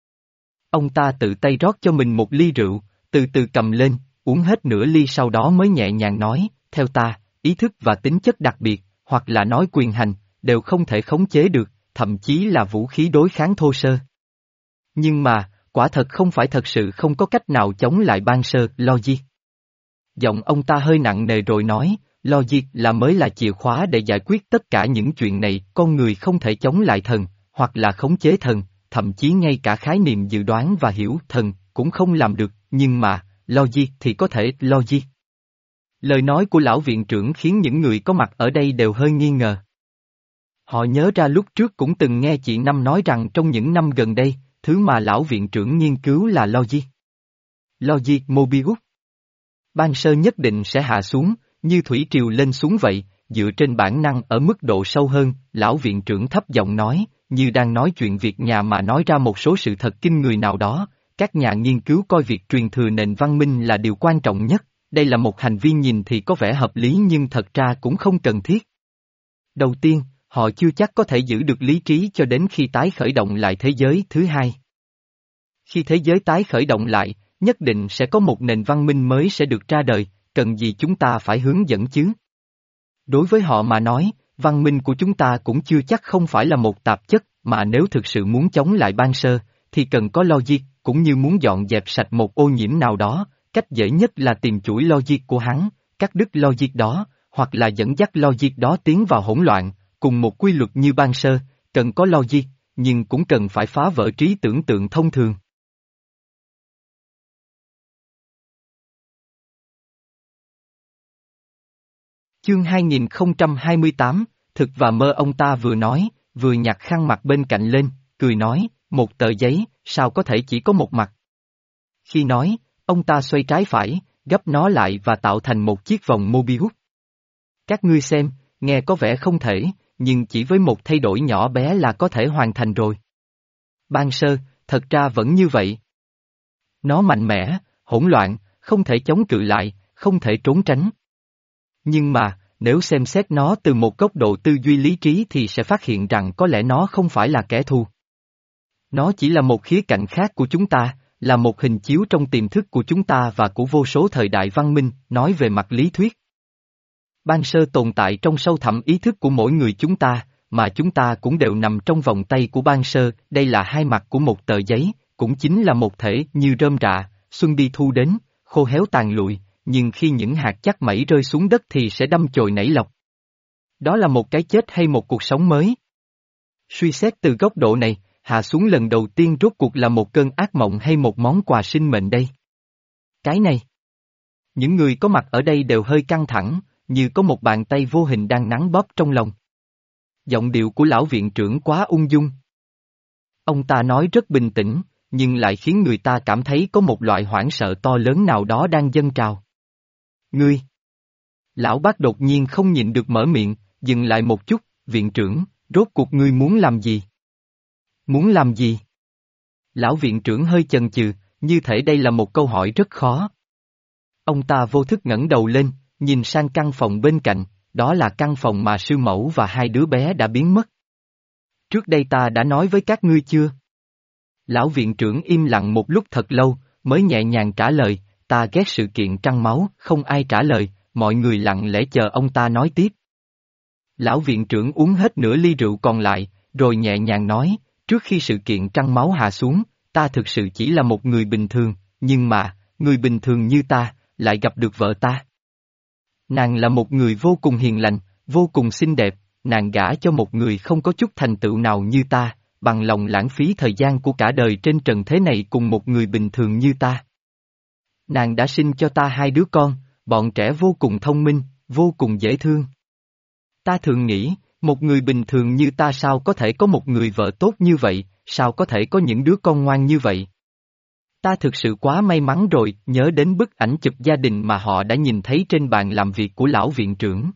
Ông ta tự tay rót cho mình một ly rượu, từ từ cầm lên, uống hết nửa ly sau đó mới nhẹ nhàng nói, theo ta, ý thức và tính chất đặc biệt, hoặc là nói quyền hành, đều không thể khống chế được, thậm chí là vũ khí đối kháng thô sơ. Nhưng mà, quả thật không phải thật sự không có cách nào chống lại ban sơ, logic. Giọng ông ta hơi nặng nề rồi nói, logic là mới là chìa khóa để giải quyết tất cả những chuyện này, con người không thể chống lại thần, hoặc là khống chế thần, thậm chí ngay cả khái niệm dự đoán và hiểu thần, cũng không làm được, nhưng mà, logic thì có thể logic. Lời nói của lão viện trưởng khiến những người có mặt ở đây đều hơi nghi ngờ. Họ nhớ ra lúc trước cũng từng nghe chị Năm nói rằng trong những năm gần đây, thứ mà lão viện trưởng nghiên cứu là logic. Logic Mobius. Ban sơ nhất định sẽ hạ xuống, như thủy triều lên xuống vậy, dựa trên bản năng ở mức độ sâu hơn, lão viện trưởng thấp giọng nói, như đang nói chuyện việc nhà mà nói ra một số sự thật kinh người nào đó, các nhà nghiên cứu coi việc truyền thừa nền văn minh là điều quan trọng nhất, đây là một hành vi nhìn thì có vẻ hợp lý nhưng thật ra cũng không cần thiết. Đầu tiên, họ chưa chắc có thể giữ được lý trí cho đến khi tái khởi động lại thế giới thứ hai. Khi thế giới tái khởi động lại, nhất định sẽ có một nền văn minh mới sẽ được ra đời, cần gì chúng ta phải hướng dẫn chứ? Đối với họ mà nói, văn minh của chúng ta cũng chưa chắc không phải là một tạp chất, mà nếu thực sự muốn chống lại ban sơ, thì cần có logic, cũng như muốn dọn dẹp sạch một ô nhiễm nào đó, cách dễ nhất là tìm chuỗi logic của hắn, cắt đứt logic đó, hoặc là dẫn dắt logic đó tiến vào hỗn loạn, cùng một quy luật như ban sơ, cần có logic, nhưng cũng cần phải phá vỡ trí tưởng tượng thông thường. Chương hai nghìn không trăm hai mươi tám, thực và mơ. Ông ta vừa nói, vừa nhặt khăn mặt bên cạnh lên, cười nói, một tờ giấy, sao có thể chỉ có một mặt. Khi nói, ông ta xoay trái phải, gấp nó lại và tạo thành một chiếc vòng Mobius. Các ngươi xem, nghe có vẻ không thể, nhưng chỉ với một thay đổi nhỏ bé là có thể hoàn thành rồi. Ban sơ, thật ra vẫn như vậy. Nó mạnh mẽ, hỗn loạn, không thể chống cự lại, không thể trốn tránh. Nhưng mà, nếu xem xét nó từ một góc độ tư duy lý trí thì sẽ phát hiện rằng có lẽ nó không phải là kẻ thù. Nó chỉ là một khía cạnh khác của chúng ta, là một hình chiếu trong tiềm thức của chúng ta và của vô số thời đại văn minh, nói về mặt lý thuyết. Ban sơ tồn tại trong sâu thẳm ý thức của mỗi người chúng ta, mà chúng ta cũng đều nằm trong vòng tay của ban sơ, đây là hai mặt của một tờ giấy, cũng chính là một thể như rơm rạ, xuân đi thu đến, khô héo tàn lụi, nhưng khi những hạt chắc mẩy rơi xuống đất thì sẽ đâm chồi nảy lọc. Đó là một cái chết hay một cuộc sống mới? Suy xét từ góc độ này, hạ xuống lần đầu tiên rốt cuộc là một cơn ác mộng hay một món quà sinh mệnh đây? Cái này. Những người có mặt ở đây đều hơi căng thẳng, như có một bàn tay vô hình đang nắn bóp trong lòng. Giọng điệu của lão viện trưởng quá ung dung. Ông ta nói rất bình tĩnh, nhưng lại khiến người ta cảm thấy có một loại hoảng sợ to lớn nào đó đang dâng trào. Ngươi! Lão bác đột nhiên không nhịn được mở miệng, dừng lại một chút, viện trưởng, rốt cuộc ngươi muốn làm gì? Muốn làm gì? Lão viện trưởng hơi chần chừ, như thể đây là một câu hỏi rất khó. Ông ta vô thức ngẩng đầu lên, nhìn sang căn phòng bên cạnh, đó là căn phòng mà sư mẫu và hai đứa bé đã biến mất. Trước đây ta đã nói với các ngươi chưa? Lão viện trưởng im lặng một lúc thật lâu, mới nhẹ nhàng trả lời, ta ghét sự kiện trăng máu, không ai trả lời, mọi người lặng lẽ chờ ông ta nói tiếp. Lão viện trưởng uống hết nửa ly rượu còn lại, rồi nhẹ nhàng nói, trước khi sự kiện trăng máu hạ xuống, ta thực sự chỉ là một người bình thường, nhưng mà, người bình thường như ta, lại gặp được vợ ta. Nàng là một người vô cùng hiền lành, vô cùng xinh đẹp, nàng gả cho một người không có chút thành tựu nào như ta, bằng lòng lãng phí thời gian của cả đời trên trần thế này cùng một người bình thường như ta. Nàng đã sinh cho ta hai đứa con, bọn trẻ vô cùng thông minh, vô cùng dễ thương. Ta thường nghĩ, một người bình thường như ta sao có thể có một người vợ tốt như vậy, sao có thể có những đứa con ngoan như vậy. Ta thực sự quá may mắn rồi, nhớ đến bức ảnh chụp gia đình mà họ đã nhìn thấy trên bàn làm việc của lão viện trưởng.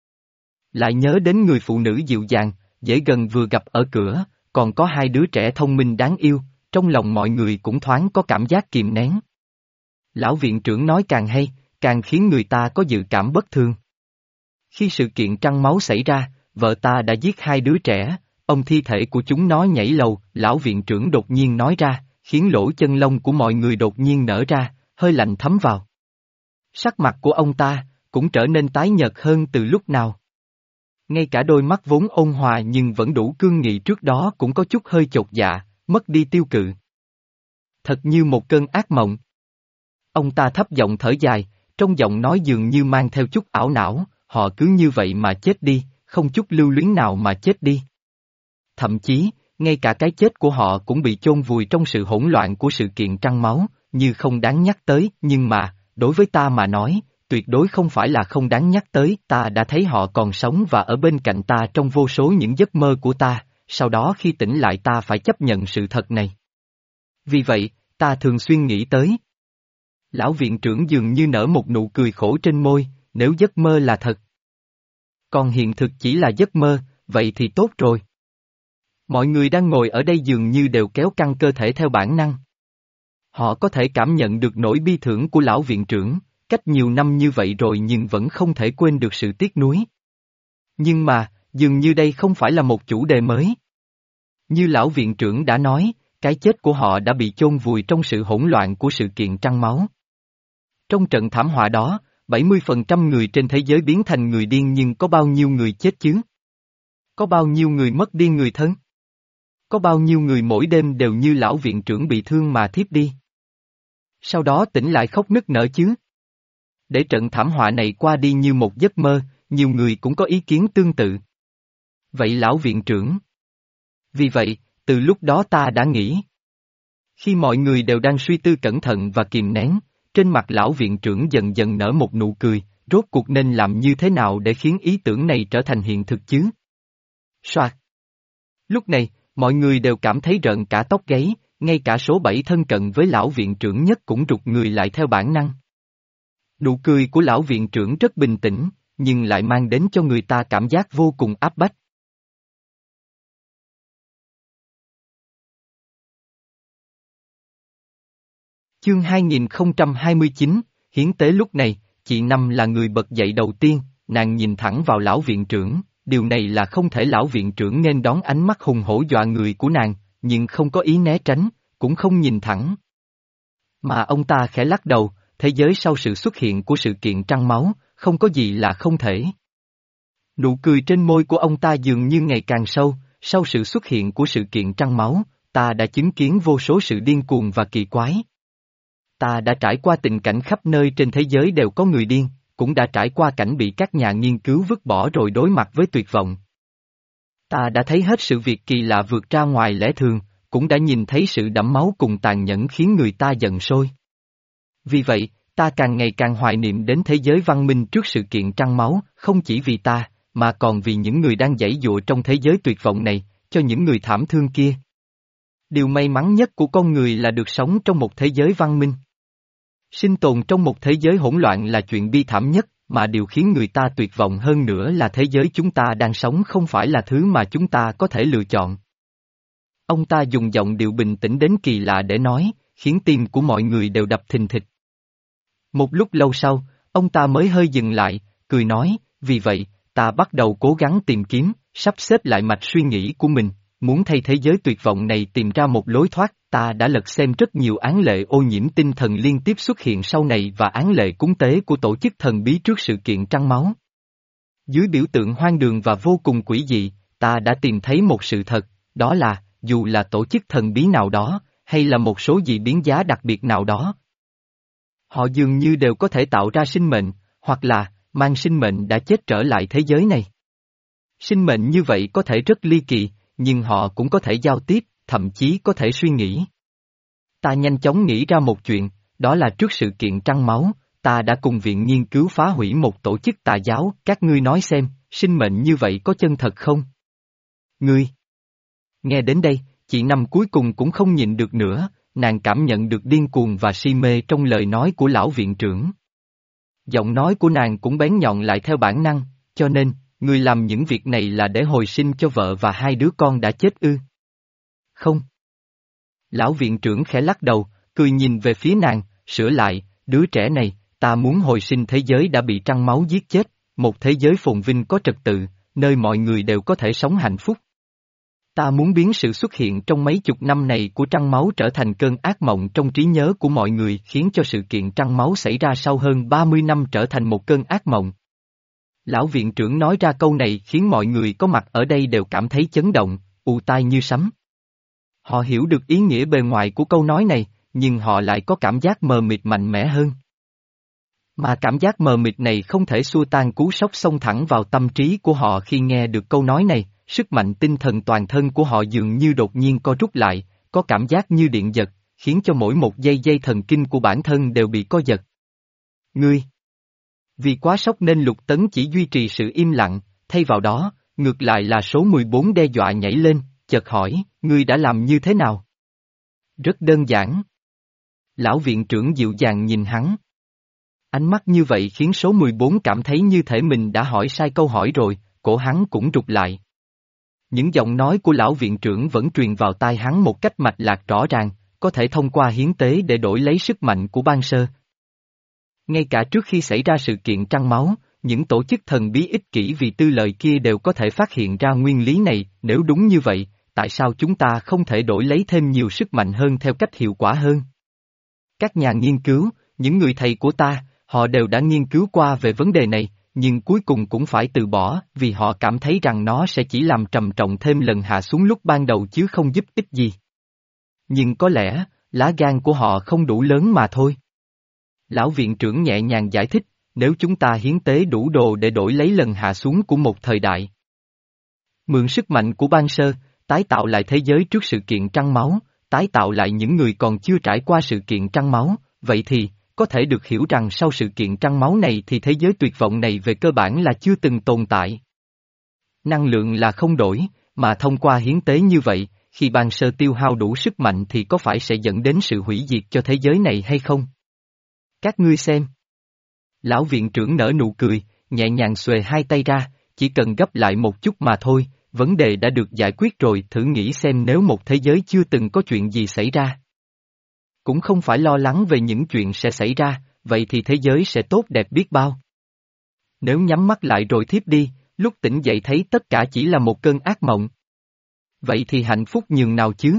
Lại nhớ đến người phụ nữ dịu dàng, dễ gần vừa gặp ở cửa, còn có hai đứa trẻ thông minh đáng yêu, trong lòng mọi người cũng thoáng có cảm giác kìm nén. Lão viện trưởng nói càng hay, càng khiến người ta có dự cảm bất thường. Khi sự kiện trăng máu xảy ra, vợ ta đã giết hai đứa trẻ, ông thi thể của chúng nó nhảy lầu, lão viện trưởng đột nhiên nói ra, khiến lỗ chân lông của mọi người đột nhiên nở ra, hơi lạnh thấm vào. Sắc mặt của ông ta, cũng trở nên tái nhợt hơn từ lúc nào. Ngay cả đôi mắt vốn ôn hòa nhưng vẫn đủ cương nghị trước đó cũng có chút hơi chột dạ, mất đi tiêu cự. Thật như một cơn ác mộng. Ông ta thấp giọng thở dài, trong giọng nói dường như mang theo chút ảo não, họ cứ như vậy mà chết đi, không chút lưu luyến nào mà chết đi. Thậm chí, ngay cả cái chết của họ cũng bị chôn vùi trong sự hỗn loạn của sự kiện trăng máu, như không đáng nhắc tới, nhưng mà, đối với ta mà nói, tuyệt đối không phải là không đáng nhắc tới, ta đã thấy họ còn sống và ở bên cạnh ta trong vô số những giấc mơ của ta, sau đó khi tỉnh lại ta phải chấp nhận sự thật này. Vì vậy, ta thường xuyên nghĩ tới. Lão viện trưởng dường như nở một nụ cười khổ trên môi, nếu giấc mơ là thật. Còn hiện thực chỉ là giấc mơ, vậy thì tốt rồi. Mọi người đang ngồi ở đây dường như đều kéo căng cơ thể theo bản năng. Họ có thể cảm nhận được nỗi bi thương của lão viện trưởng, cách nhiều năm như vậy rồi nhưng vẫn không thể quên được sự tiếc nuối. Nhưng mà, dường như đây không phải là một chủ đề mới. Như lão viện trưởng đã nói, cái chết của họ đã bị chôn vùi trong sự hỗn loạn của sự kiện trăng máu. Trong trận thảm họa đó, bảy mươi phần trăm người trên thế giới biến thành người điên nhưng có bao nhiêu người chết chứ? Có bao nhiêu người mất đi người thân? Có bao nhiêu người mỗi đêm đều như lão viện trưởng bị thương mà thiếp đi? Sau đó tỉnh lại khóc nức nở chứ? Để trận thảm họa này qua đi như một giấc mơ, nhiều người cũng có ý kiến tương tự. Vậy lão viện trưởng? Vì vậy, từ lúc đó ta đã nghĩ. Khi mọi người đều đang suy tư cẩn thận và kìm nén, trên mặt lão viện trưởng dần dần nở một nụ cười, rốt cuộc nên làm như thế nào để khiến ý tưởng này trở thành hiện thực chứ? Soạt. Lúc này, mọi người đều cảm thấy rợn cả tóc gáy, ngay cả số bảy thân cận với lão viện trưởng nhất cũng rụt người lại theo bản năng. Nụ cười của lão viện trưởng rất bình tĩnh, nhưng lại mang đến cho người ta cảm giác vô cùng áp bách. Chương hai nghìn không trăm hai mươi chín, hiến tế lúc này, chị Năm là người bật dậy đầu tiên, nàng nhìn thẳng vào lão viện trưởng, điều này là không thể lão viện trưởng nên đón ánh mắt hùng hổ dọa người của nàng, nhưng không có ý né tránh, cũng không nhìn thẳng. Mà ông ta khẽ lắc đầu, thế giới sau sự xuất hiện của sự kiện trăng máu, không có gì là không thể. Nụ cười trên môi của ông ta dường như ngày càng sâu, sau sự xuất hiện của sự kiện trăng máu, ta đã chứng kiến vô số sự điên cuồng và kỳ quái. Ta đã trải qua tình cảnh khắp nơi trên thế giới đều có người điên, cũng đã trải qua cảnh bị các nhà nghiên cứu vứt bỏ rồi đối mặt với tuyệt vọng. Ta đã thấy hết sự việc kỳ lạ vượt ra ngoài lẽ thường, cũng đã nhìn thấy sự đẫm máu cùng tàn nhẫn khiến người ta giận sôi. Vì vậy, ta càng ngày càng hoài niệm đến thế giới văn minh trước sự kiện trăng máu, không chỉ vì ta, mà còn vì những người đang giãy giụa trong thế giới tuyệt vọng này, cho những người thảm thương kia. Điều may mắn nhất của con người là được sống trong một thế giới văn minh. Sinh tồn trong một thế giới hỗn loạn là chuyện bi thảm nhất, mà điều khiến người ta tuyệt vọng hơn nữa là thế giới chúng ta đang sống không phải là thứ mà chúng ta có thể lựa chọn. Ông ta dùng giọng điệu bình tĩnh đến kỳ lạ để nói, khiến tim của mọi người đều đập thình thịch. Một lúc lâu sau, ông ta mới hơi dừng lại, cười nói, vì vậy, ta bắt đầu cố gắng tìm kiếm, sắp xếp lại mạch suy nghĩ của mình, muốn thay thế giới tuyệt vọng này tìm ra một lối thoát. Ta đã lật xem rất nhiều án lệ ô nhiễm tinh thần liên tiếp xuất hiện sau này và án lệ cúng tế của tổ chức thần bí trước sự kiện trăng máu. Dưới biểu tượng hoang đường và vô cùng quỷ dị, ta đã tìm thấy một sự thật, đó là, dù là tổ chức thần bí nào đó, hay là một số dị biến giá đặc biệt nào đó, họ dường như đều có thể tạo ra sinh mệnh, hoặc là, mang sinh mệnh đã chết trở lại thế giới này. Sinh mệnh như vậy có thể rất ly kỳ, nhưng họ cũng có thể giao tiếp, thậm chí có thể suy nghĩ. Ta nhanh chóng nghĩ ra một chuyện, đó là trước sự kiện Trăng Máu, ta đã cùng viện nghiên cứu phá hủy một tổ chức tà giáo, các ngươi nói xem, sinh mệnh như vậy có chân thật không? Ngươi! Nghe đến đây, chị Năm cuối cùng cũng không nhịn được nữa, nàng cảm nhận được điên cuồng và si mê trong lời nói của lão viện trưởng. Giọng nói của nàng cũng bén nhọn lại theo bản năng, cho nên, ngươi làm những việc này là để hồi sinh cho vợ và hai đứa con đã chết ư? Không. Lão viện trưởng khẽ lắc đầu, cười nhìn về phía nàng, sửa lại, đứa trẻ này, ta muốn hồi sinh thế giới đã bị Trăng Máu giết chết, một thế giới phồn vinh có trật tự, nơi mọi người đều có thể sống hạnh phúc. Ta muốn biến sự xuất hiện trong mấy chục năm này của Trăng Máu trở thành cơn ác mộng trong trí nhớ của mọi người, khiến cho sự kiện Trăng Máu xảy ra sau hơn ba mươi năm trở thành một cơn ác mộng. Lão viện trưởng nói ra câu này khiến mọi người có mặt ở đây đều cảm thấy chấn động, ù tai như sấm. Họ hiểu được ý nghĩa bề ngoài của câu nói này, nhưng họ lại có cảm giác mờ mịt mạnh mẽ hơn. Mà cảm giác mờ mịt này không thể xua tan cú sốc xông thẳng vào tâm trí của họ khi nghe được câu nói này, sức mạnh tinh thần toàn thân của họ dường như đột nhiên co rút lại, có cảm giác như điện giật, khiến cho mỗi một dây dây thần kinh của bản thân đều bị co giật. Ngươi! Vì quá sốc nên Lục Tấn chỉ duy trì sự im lặng, thay vào đó, ngược lại là số mười bốn đe dọa nhảy lên, chợt hỏi, ngươi đã làm như thế nào? Rất đơn giản. Lão viện trưởng dịu dàng nhìn hắn. Ánh mắt như vậy khiến số mười bốn cảm thấy như thể mình đã hỏi sai câu hỏi rồi, cổ hắn cũng rụt lại. Những giọng nói của lão viện trưởng vẫn truyền vào tai hắn một cách mạch lạc rõ ràng, có thể thông qua hiến tế để đổi lấy sức mạnh của ban sơ. Ngay cả trước khi xảy ra sự kiện Trăng Máu, những tổ chức thần bí ích kỷ vì tư lợi kia đều có thể phát hiện ra nguyên lý này, nếu đúng như vậy, tại sao chúng ta không thể đổi lấy thêm nhiều sức mạnh hơn theo cách hiệu quả hơn? Các nhà nghiên cứu, những người thầy của ta, họ đều đã nghiên cứu qua về vấn đề này, nhưng cuối cùng cũng phải từ bỏ vì họ cảm thấy rằng nó sẽ chỉ làm trầm trọng thêm lần hạ xuống lúc ban đầu chứ không giúp ích gì. Nhưng có lẽ, lá gan của họ không đủ lớn mà thôi. Lão viện trưởng nhẹ nhàng giải thích, nếu chúng ta hiến tế đủ đồ để đổi lấy lần hạ xuống của một thời đại. Mượn sức mạnh của ban sơ, tái tạo lại thế giới trước sự kiện Trăng Máu, tái tạo lại những người còn chưa trải qua sự kiện Trăng Máu, vậy thì, có thể được hiểu rằng sau sự kiện Trăng Máu này thì thế giới tuyệt vọng này về cơ bản là chưa từng tồn tại. Năng lượng là không đổi, mà thông qua hiến tế như vậy, khi ban sơ tiêu hao đủ sức mạnh thì có phải sẽ dẫn đến sự hủy diệt cho thế giới này hay không? Các ngươi xem. Lão viện trưởng nở nụ cười, nhẹ nhàng xuề hai tay ra, chỉ cần gấp lại một chút mà thôi, vấn đề đã được giải quyết rồi, thử nghĩ xem nếu một thế giới chưa từng có chuyện gì xảy ra. Cũng không phải lo lắng về những chuyện sẽ xảy ra, vậy thì thế giới sẽ tốt đẹp biết bao. Nếu nhắm mắt lại rồi thiếp đi, lúc tỉnh dậy thấy tất cả chỉ là một cơn ác mộng. Vậy thì hạnh phúc nhường nào chứ?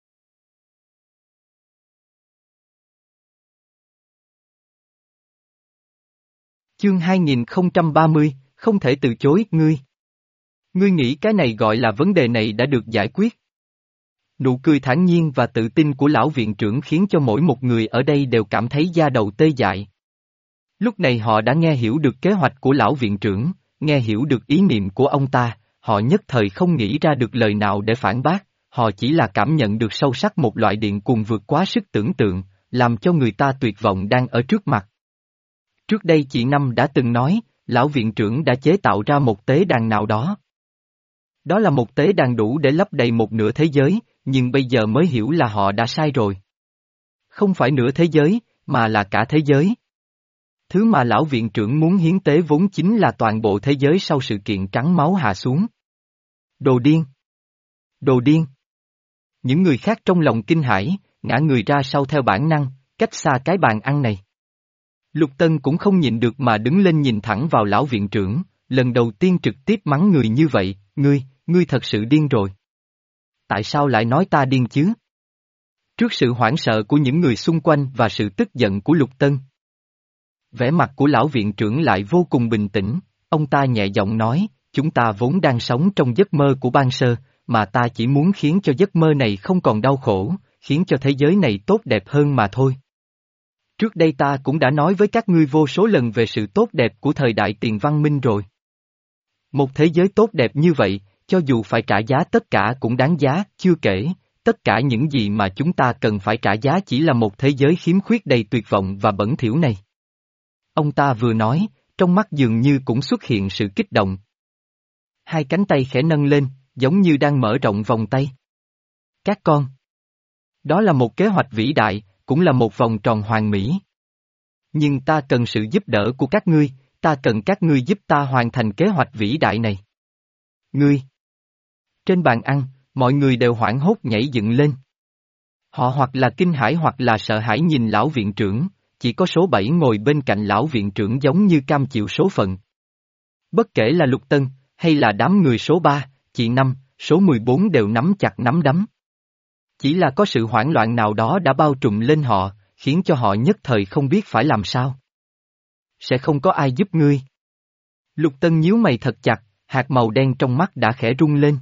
Chương hai nghìn không trăm ba mươi, không thể từ chối, ngươi. Ngươi nghĩ cái này gọi là vấn đề này đã được giải quyết. Nụ cười thản nhiên và tự tin của lão viện trưởng khiến cho mỗi một người ở đây đều cảm thấy da đầu tê dại. Lúc này họ đã nghe hiểu được kế hoạch của lão viện trưởng, nghe hiểu được ý niệm của ông ta, họ nhất thời không nghĩ ra được lời nào để phản bác, họ chỉ là cảm nhận được sâu sắc một loại điện cuồng vượt quá sức tưởng tượng, làm cho người ta tuyệt vọng đang ở trước mặt. Trước đây chị Năm đã từng nói, lão viện trưởng đã chế tạo ra một tế đàn nào đó. Đó là một tế đàn đủ để lấp đầy một nửa thế giới, nhưng bây giờ mới hiểu là họ đã sai rồi. Không phải nửa thế giới, mà là cả thế giới. Thứ mà lão viện trưởng muốn hiến tế vốn chính là toàn bộ thế giới sau sự kiện Trắng Máu hạ xuống. Đồ điên! Đồ điên! Những người khác trong lòng kinh hãi, ngã người ra sau theo bản năng, cách xa cái bàn ăn này. Lục Tân cũng không nhịn được mà đứng lên nhìn thẳng vào lão viện trưởng, lần đầu tiên trực tiếp mắng người như vậy, ngươi, ngươi thật sự điên rồi. Tại sao lại nói ta điên chứ? Trước sự hoảng sợ của những người xung quanh và sự tức giận của Lục Tân. Vẻ mặt của lão viện trưởng lại vô cùng bình tĩnh, ông ta nhẹ giọng nói, chúng ta vốn đang sống trong giấc mơ của ban sơ, mà ta chỉ muốn khiến cho giấc mơ này không còn đau khổ, khiến cho thế giới này tốt đẹp hơn mà thôi. Trước đây ta cũng đã nói với các ngươi vô số lần về sự tốt đẹp của thời đại tiền văn minh rồi. Một thế giới tốt đẹp như vậy, cho dù phải trả giá tất cả cũng đáng giá, chưa kể, tất cả những gì mà chúng ta cần phải trả giá chỉ là một thế giới khiếm khuyết đầy tuyệt vọng và bẩn thỉu này. Ông ta vừa nói, trong mắt dường như cũng xuất hiện sự kích động. Hai cánh tay khẽ nâng lên, giống như đang mở rộng vòng tay. Các con. Đó là một kế hoạch vĩ đại, cũng là một vòng tròn hoàn mỹ. Nhưng ta cần sự giúp đỡ của các ngươi, ta cần các ngươi giúp ta hoàn thành kế hoạch vĩ đại này. Ngươi. Trên bàn ăn, mọi người đều hoảng hốt nhảy dựng lên. Họ hoặc là kinh hãi hoặc là sợ hãi nhìn lão viện trưởng, chỉ có số bảy ngồi bên cạnh lão viện trưởng giống như cam chịu số phận. Bất kể là Lục Tân, hay là đám người số ba, chị Năm, số mười bốn đều nắm chặt nắm đấm. Chỉ là có sự hoảng loạn nào đó đã bao trùm lên họ, khiến cho họ nhất thời không biết phải làm sao. Sẽ không có ai giúp ngươi. Lục Tân nhíu mày thật chặt, hạt màu đen trong mắt đã khẽ rung lên.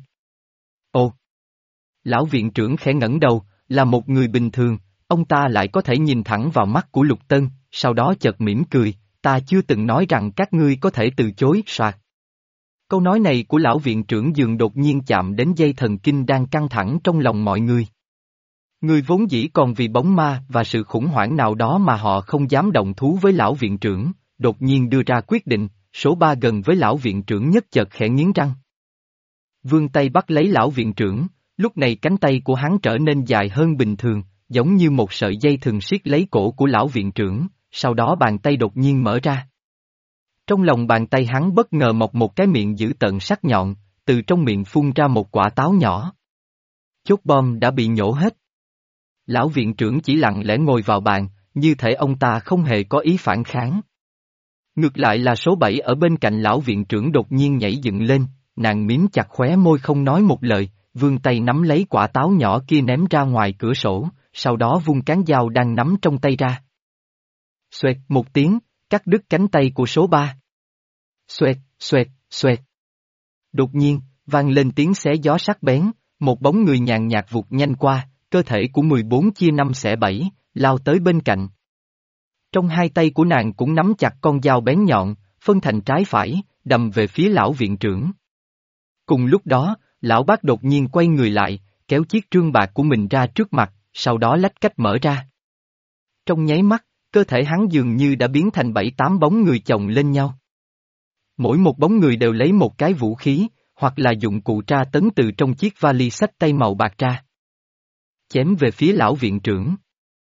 Ồ! Lão viện trưởng khẽ ngẩng đầu, là một người bình thường, ông ta lại có thể nhìn thẳng vào mắt của Lục Tân, sau đó chợt mỉm cười, ta chưa từng nói rằng các ngươi có thể từ chối, soạt. Câu nói này của lão viện trưởng dường đột nhiên chạm đến dây thần kinh đang căng thẳng trong lòng mọi người. Người vốn dĩ còn vì bóng ma và sự khủng hoảng nào đó mà họ không dám động thú với lão viện trưởng, đột nhiên đưa ra quyết định, số ba gần với lão viện trưởng nhất chợt khẽ nghiến răng. Vươn tay bắt lấy lão viện trưởng, lúc này cánh tay của hắn trở nên dài hơn bình thường, giống như một sợi dây thường siết lấy cổ của lão viện trưởng, sau đó bàn tay đột nhiên mở ra. Trong lòng bàn tay hắn bất ngờ mọc một cái miệng dữ tợn sắc nhọn, từ trong miệng phun ra một quả táo nhỏ. Chốt bom đã bị nhổ hết. Lão viện trưởng chỉ lặng lẽ ngồi vào bàn, như thể ông ta không hề có ý phản kháng. Ngược lại là số bảy ở bên cạnh lão viện trưởng đột nhiên nhảy dựng lên, nàng mím chặt khóe môi không nói một lời, vươn tay nắm lấy quả táo nhỏ kia ném ra ngoài cửa sổ, sau đó vung cán dao đang nắm trong tay ra. Xoẹt một tiếng, cắt đứt cánh tay của số ba. Xoẹt, xoẹt, xoẹt. Đột nhiên, vang lên tiếng xé gió sắc bén, một bóng người nhàn nhạt vụt nhanh qua, cơ thể của mười bốn chia năm xẻ bảy, lao tới bên cạnh. Trong hai tay của nàng cũng nắm chặt con dao bén nhọn, phân thành trái phải, đâm về phía lão viện trưởng. Cùng lúc đó, lão bác đột nhiên quay người lại, kéo chiếc trương bạc của mình ra trước mặt, sau đó lách cách mở ra. Trong nháy mắt, cơ thể hắn dường như đã biến thành bảy tám bóng người chồng lên nhau. Mỗi một bóng người đều lấy một cái vũ khí, hoặc là dụng cụ tra tấn từ trong chiếc vali xách tay màu bạc ra. Chém về phía lão viện trưởng.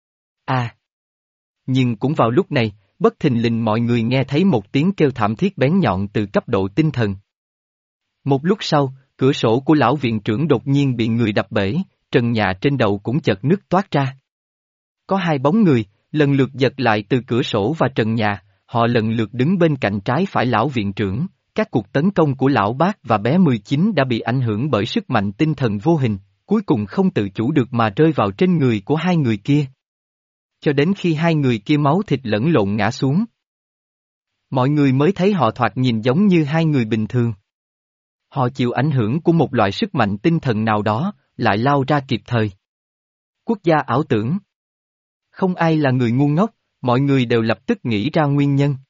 À! Nhưng cũng vào lúc này, bất thình lình mọi người nghe thấy một tiếng kêu thảm thiết bén nhọn từ cấp độ tinh thần. Một lúc sau, cửa sổ của lão viện trưởng đột nhiên bị người đập bể, trần nhà trên đầu cũng chật nứt toát ra. Có hai bóng người, lần lượt giật lại từ cửa sổ và trần nhà, họ lần lượt đứng bên cạnh trái phải lão viện trưởng, các cuộc tấn công của lão bác và bé mười chín đã bị ảnh hưởng bởi sức mạnh tinh thần vô hình, cuối cùng không tự chủ được mà rơi vào trên người của hai người kia. Cho đến khi hai người kia máu thịt lẫn lộn ngã xuống. Mọi người mới thấy họ thoạt nhìn giống như hai người bình thường. Họ chịu ảnh hưởng của một loại sức mạnh tinh thần nào đó, lại lao ra kịp thời. Quốc gia ảo tưởng. Không ai là người ngu ngốc, mọi người đều lập tức nghĩ ra nguyên nhân.